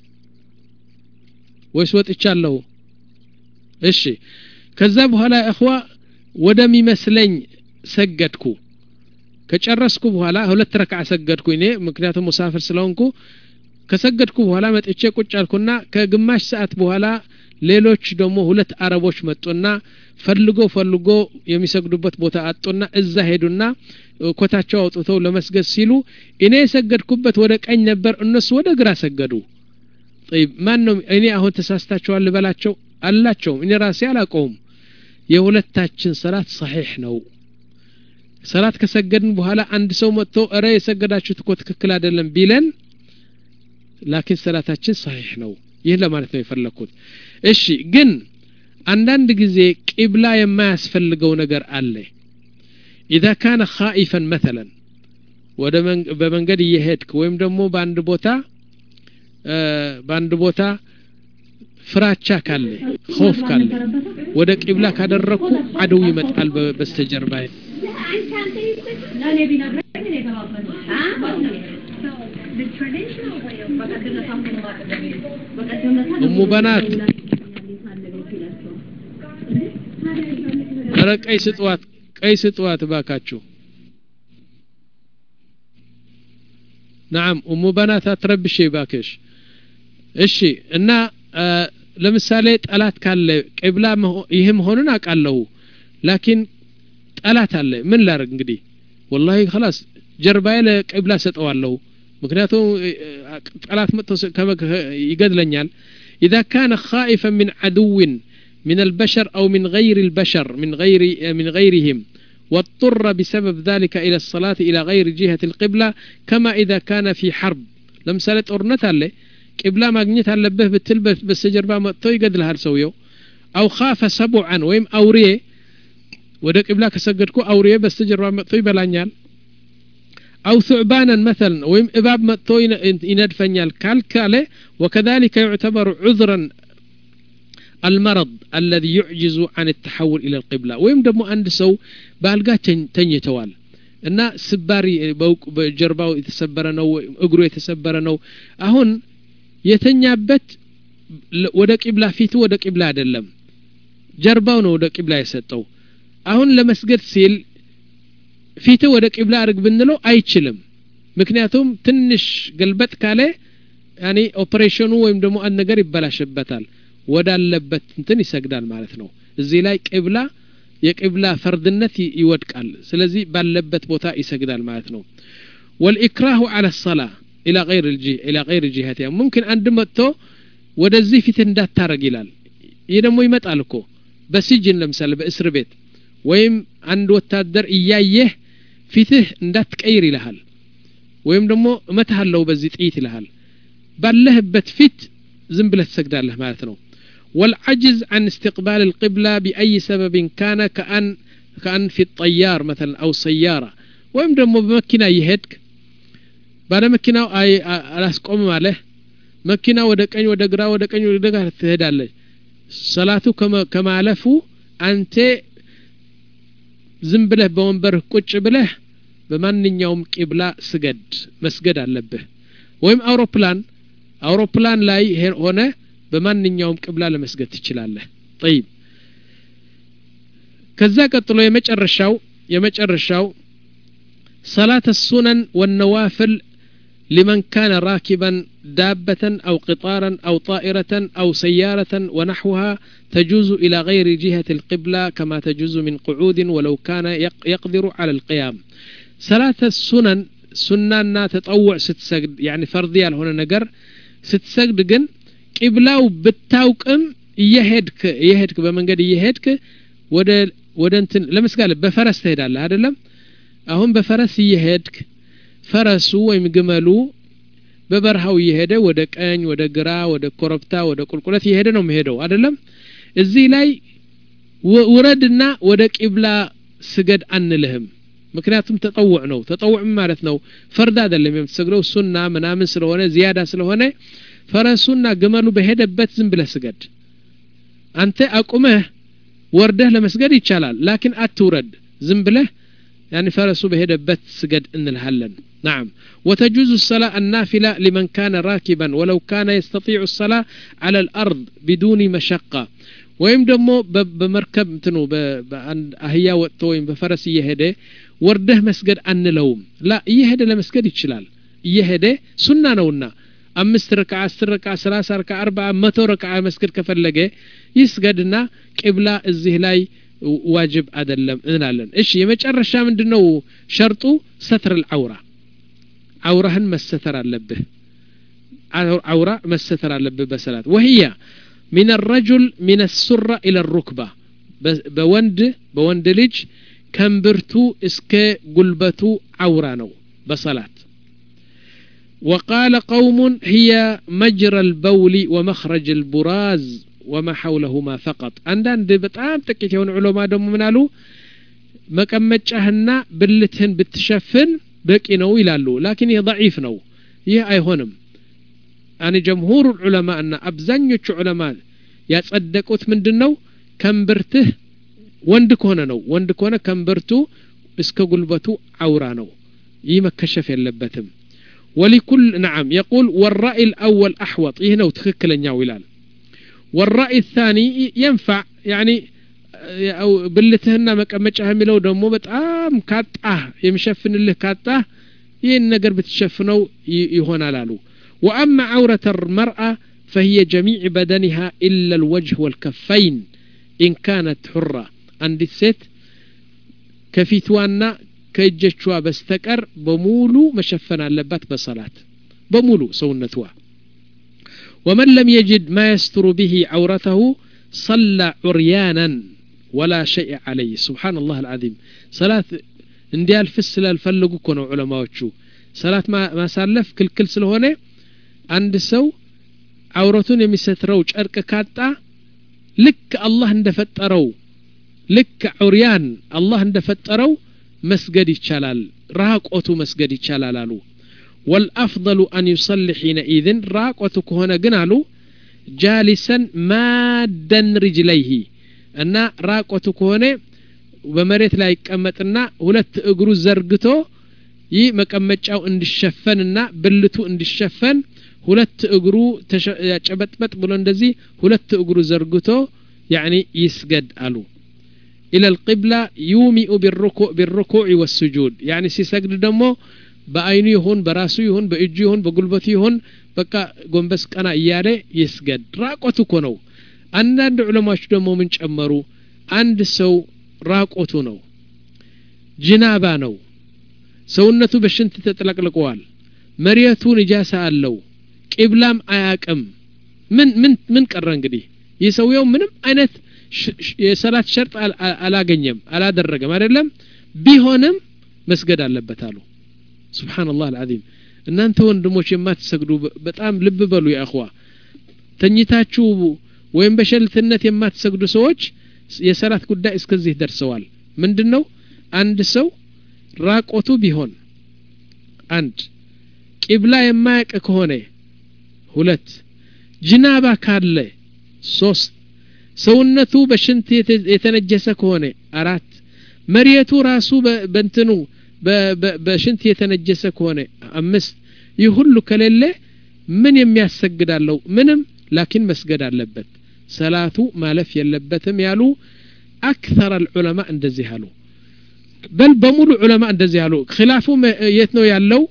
ወይስ ወጥቻለሁ እሺ ከዛ በኋላ እخوا ወደሚመስለኝ ሰገድኩ ከጨረስኩ በኋላ ሁለት ረካዓ ሰገድኩ እኔ ምክንያቱም ሙሳፊር ስለሆንኩ ከሰገድኩ በኋላ መጥቼ ቁጭ አልኩና ከግማሽ ሰዓት በኋላ ሌሎች ደግሞ ሁለት አረቦች መጡና ፈልጎ ፈልጎ የሚሰግዱበት ቦታ አጡና እዛ ሄዱና ኮታቸው አውጥተው ለመስገድ ሲሉ እኔ ሰገድኩበት ወደ ቀኝ ነበር እነሱ ወደ ግራ ሰገዱ طيب ማን ነው እኔ አሁን ተሳስታቸዋል ልበላቸው አላቸው እኔ ራሴ አላቀውም የሁለታችን ሰላት صحيح ነው ሰላት ከሰገድን በኋላ አንድ ሰው መጥቶ አረ የሰገዳችሁት እኮ ትክክል አይደለም ቢለን ላኪን ሰላታችን صحيح ነው ይሄ ለማለት ነው የፈለኩት እሺ ግን አንዳንድ ጊዜ ቂብላ የማያስፈልገው ነገር አለ اذا كان خائفا مثلا ወደ በመንገድ እየሄድክ ወይም ደግሞ በአንድ ቦታ በአንድ ቦታ ፍራቻ ካለ خوف ካለ ወደ ቂብላ ካደረኩ አደው ይመጣል በስተጀርባ ኡሙ በናት ረቀይ ስጥዋት ቀይ ስጥዋት ባካችሁ نعم ኡሙ በናት አትረብሽ ባክሽ እሺ እና ለምሳሌ ጠላት ካለ ቂብላ ይሄም ሆነን አቃለው ላኪን ጠላት አለ ምን ላርግ እንግዲህ والله خلاص ጀርባዬ ለቂብላ ሰጠዋለሁ ምክንያቱም ጠላት መጥቶ ይገድለኛል اذا كان خائفا من عدو من البشر او من غير البشر من غير من غيرهم واضطر بسبب ذلك الى الصلاه الى غير جهه القبلة كما اذا كان في حرب لمثال ጦርነት አለ ቂብላ ማግኘት አለበት በትልበት በስተጀርባ መጥቶ ይገድልሃል ሰውየው او خاف سبعا ወይም አውሬ ወደ ቂብላ ከሰገድኩ አውሬ በስተጀርባ መጥቶ ይበላኛል او ثعبانا مثلا ويم اباب متو يندفنيال كالكاله وكذلك يعتبر عذرا المرض الذي يعجز عن التحول الى القبلة ويم دمو عند سو بالغا تنيتوال እና ስባሪ በጀርባው የተሰበረ ነው እግሩ የተሰበረ ነው አሁን የተኛበት ወደ ቂብላ ፊቱ ወደ ቂብላ አይደለም ጀርባው ነው ወደ ቂብላ የሰጠው አሁን ለመስገድ ሲል ፊቱ ወደ ቂብላ አርግ ብንለው አይችልም ምክንያቱም ትንሽ ገልበጥ ካለ ያኒ ኦፕሬሽኑ ወይም ደግሞ አንድ ነገር ይበላሽበታል ወዳለበት እንትን ይሰግዳል ማለት ነው እዚህ ላይ ቂብላ የቂብላ ፈርድነት ይወድቃል ስለዚህ ባለበት ቦታ ይሰግዳል ማለት ነው والإكراه على الصلاة إلى غير الجهة إلى غير جهتها ممكن عند متو ወደዚህ ፊት እንዳታረግ ይላል ይሄ ደግሞ ይመጣል እኮ በሲጅን ለምሳሌ በእስር ቤት ወይም አንድ ወታደር እያየህ ፊትህ እንዳትቀይር ይልሃል ወይም ደግሞ እመታሃለው በዚህ ጥይት ይልሃል ባለህበት ፊት ዝም ብለህ ትሰግዳለህ ማለት ነው والعجز عن استقبال القبلة بأي سبب كان كأن كأن في الطيار مثلا أو سيارة ويم دمو بمكينة يهدك بعد مكينة أي ألاسقوم عليه مكينة ودكاني ودقرا ودكاني ودقرا تهدالله صلاته كما كما علفوا أنت ዝም ብለህ በወንበር ቁጭ ብለህ በማንኛውም ቂብላ ስገድ መስገድ አለብህ ወይም አውሮፕላን አውሮፕላን ላይ ሆነ በማንኛውም ቂብላ ለመስገድ ትችላለህ طيب ከዛ ቀጥሎ የመጨረሻው የመጨረሻው صلاة السنن والنوافل لمن كان راكبا دابة أو قطارا أو طائرة أو سيارة ونحوها تجوز إلى غير جهة القبلة كما تجوز من قعود ولو كان يقدر على القيام صلاة السنن سنة تطوع ستسجد يعني فرضية هنا نجر ستسجد جن قبلة بالتوقم يهدك يهدك بمنجد يهدك وده وده انت لمس قال بفرس تهدى الله هذا لم أهم بفرس يهدك فرسو ወይም ግመሉ በበርሃው ይሄደ ወደ ቀኝ ወደ ግራ ወደ ኮረብታ ወደ ቁልቁለት ይሄደ ነው የሚሄደው አይደለም እዚህ ላይ ወረድና ወደ ቂብላ ስገድ አንልህም ምክንያቱም ተጠውዕ ነው ተጠውዕ ማለት ነው ፈርድ አይደለም የምትሰግደው ሱና ምናምን ስለሆነ ዚያዳ ስለሆነ ፈረሱና ግመሉ በሄደበት ዝም ብለህ ስገድ አንተ አቁመህ ወርደህ ለመስገድ ይቻላል ላኪን አትውረድ ዝም ብለህ يعني فرسو بهدبت سجد إن الهلن نعم وتجوز الصلاة النافلة لمن كان راكبا ولو كان يستطيع الصلاة على الأرض بدون مشقة ويمدمو بمركب تنو بأهيا وطوين بفرس يهده ورده مسجد أن لوم لا يهده لمسجد يتشلال يهده سنة نونا أمس ركعة عشر ركعة ثلاثة ركعة أربعة متو ركعة مسجد كفلقه يسجدنا قبلة الزهلاي واجب أدلم إنالن إيش يمجرش مندنو شرطه ستر العورة عورهن ما الستر اللبه عورة ما الستر اللبه بسلات وهي من الرجل من السرة إلى الركبة بوند بوند لج كمبرتو اسك قلبتو عورانو بصلاة وقال قوم هي مجرى البول ومخرج البراز وما حولهما فقط عندن بتام تكيت يون علماء دم منالو مقمጫህና ብልትህን ብትሸፍን በቂ ነው ይላሉ لكن ይሄ ضعيف ነው ይሄ አይሆንም አኒ جمهور العلماء እና አብዛኞቹ ዑለማ ያጸደቁት ምንድነው ከንብርትህ ወንድ ከሆነ ነው ወንድ ከሆነ ከንብርቱ እስከ ጉልበቱ አውራ ነው ይሄ መከሸፍ የለበትም ولكل نعم يقول والرأي الأول أحوط ይሄ ነው ትክክለኛው ይላል والرأي الثاني ينفع يعني أو بلتهنا مقمጫህ የሚለው ደግሞ በጣም ካጣህ የሚሸፍንልህ ካጣህ ይሄን ነገር ብትሸፍነው ይሆናል አሉ واما عورة المرأة فهي جميع بدنها الا الوجه والكفين ان كانت حرة عند الست ከፊቷና ከእጆቿ በስተቀር በሙሉ መሸፈን አለባት በሰላት በሙሉ ሰውነቷ ومن لم يجد ما يستر به عورته صلى عريانا ولا شيء عليه سبحان الله العظيم صلاة انديال فسل الفلقو كونو علماءوچو صلاة ما ما سالف كل كل ስለሆነ አንድ ሰው عورتون የሚሰትረው ጨርቅ ካጣ ልክ አላህ እንደፈጠረው ልክ عريان አላህ እንደፈጠረው መስገድ ይቻላል ራቆቱ መስገድ ይቻላል አሉ والأفضل أن يصلي حينئذ راقوتك هنا قنالو جالسا مادا رجليه أن راقوتك هنا ومريت لا يكمتنا ولت اقرو زرقتو يي مكمتشاو اند الشفننا بلتو اند الشفن ولت اقرو يشبتبت بلو اندزي ولت اقرو زرقتو يعني يسجد ألو إلى القبلة يومئ بالركوع بالركوع والسجود يعني سيسجد دمو በአይኑ ይሁን በራሱ ይሁን በእጁ ይሁን በጉልበቱ ይሁን በቃ ጎንበስ ቀና እያለ ይስገድ ራቆቱ እኮ ነው አንዳንድ ዑለማዎች ደግሞ ምን ጨመሩ አንድ ሰው ራቆቱ ነው ጅናባ ነው ሰውነቱ በሽንት ተጥለቅልቋል መሪያቱ ንጃሳ አለው ቂብላም አያቅም ምን ምን ምን ቀረ እንግዲህ የሰውየው ምንም አይነት የሰላት ሸርጥ አላገኘም አላደረገም አይደለም ቢሆንም መስገድ አለበት አሉ ሱብሃንአላህ አልዓዚም እናንተ ወንድሞች የማትሰግዱ በጣም ልብ በሉ ያ አኽዋ ተኝታችሁ ወይም በሸልትነት የማትሰግዱ ሰዎች የሰላት ጉዳይ እስከዚህ ደርሰዋል ምንድነው አንድ ሰው ራቆቱ ቢሆን አንድ ቂብላ የማያቅ ከሆነ ሁለት ጅናባ ካለ ሶስት ሰውነቱ በሽንት የተነጀሰ ከሆነ አራት መሪያቱ ራሱ በእንትኑ በሽንት የተነጀሰ ከሆነ አምስት ይሁሉ ከሌለ ምን የሚያሰግዳለው ምንም ላኪን መስገድ አለበት ሰላቱ ማለፍ የለበትም ያሉ አክثر العلماء እንደዚህ ያሉ በል በሙሉ ዑለማ እንደዚህ ያሉ ኺላፉ የት ነው ያለው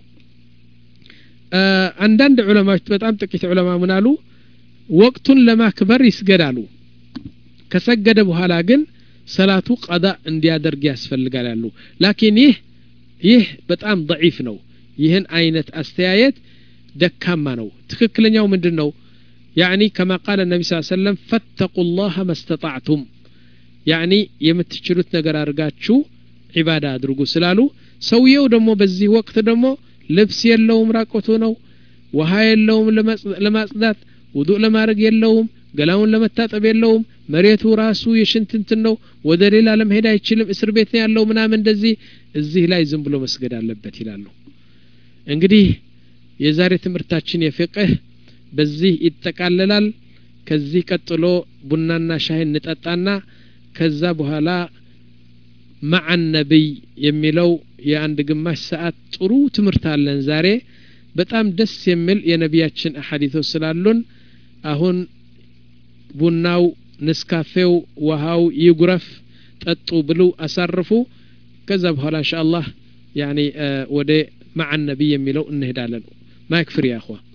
አንዳንድ ዑለማዎች በጣም ጥቂት ዑለማ ምን አሉ ወቅቱን ለማክበር ይስገዳሉ ከሰገደ በኋላ ግን ሰላቱ ቀዳ እንዲያደርግ ያስፈልጋል ያሉ ላኪን ይህ ይህ በጣም ضعيف ነው ይህን አይነት አስተያየት ደካማ ነው ትክክለኛው ምንድነው يعني كما قال النبي صلى الله عليه وسلم فاتقوا الله ما استطعتم يعني የምትችሉት ነገር አድርጋችሁ ዒባዳ አድርጉ ስላሉ ሰውየው ደግሞ በዚህ ወቅት ደግሞ ልብስ የለውም ራቆቱ ነው ውሃ የለውም ለማጽዳት ውዱእ ለማድረግ የለውም ገላውን ለመታጠብ የለውም መሬቱ ራሱ የሽንት እንትን ነው ወደ ሌላ ለመሄድ አይችልም እስር ቤት ነው ያለው ምናምን እንደዚህ እዚህ ላይ ዝም ብሎ መስገድ አለበት ይላሉ እንግዲህ የዛሬ ትምህርታችን የፍቅህ በዚህ ይጠቃለላል ከዚህ ቀጥሎ ቡናና ሻይ እንጠጣና ከዛ በኋላ مع النبي የሚለው የአንድ ግማሽ ሰዓት ጥሩ ትምህርት አለን ዛሬ በጣም ደስ የሚል የነቢያችን አሐዲሶች ስላሉን አሁን ቡናው ንስካፌው ውሃው ይጉረፍ ጠጡ ብሉ አሳርፉ ከዛ በኋላ ኢንሻአላህ يعني ወደ مع النبي የሚለው እንሄዳለን ማይክፍሪ يا اخوان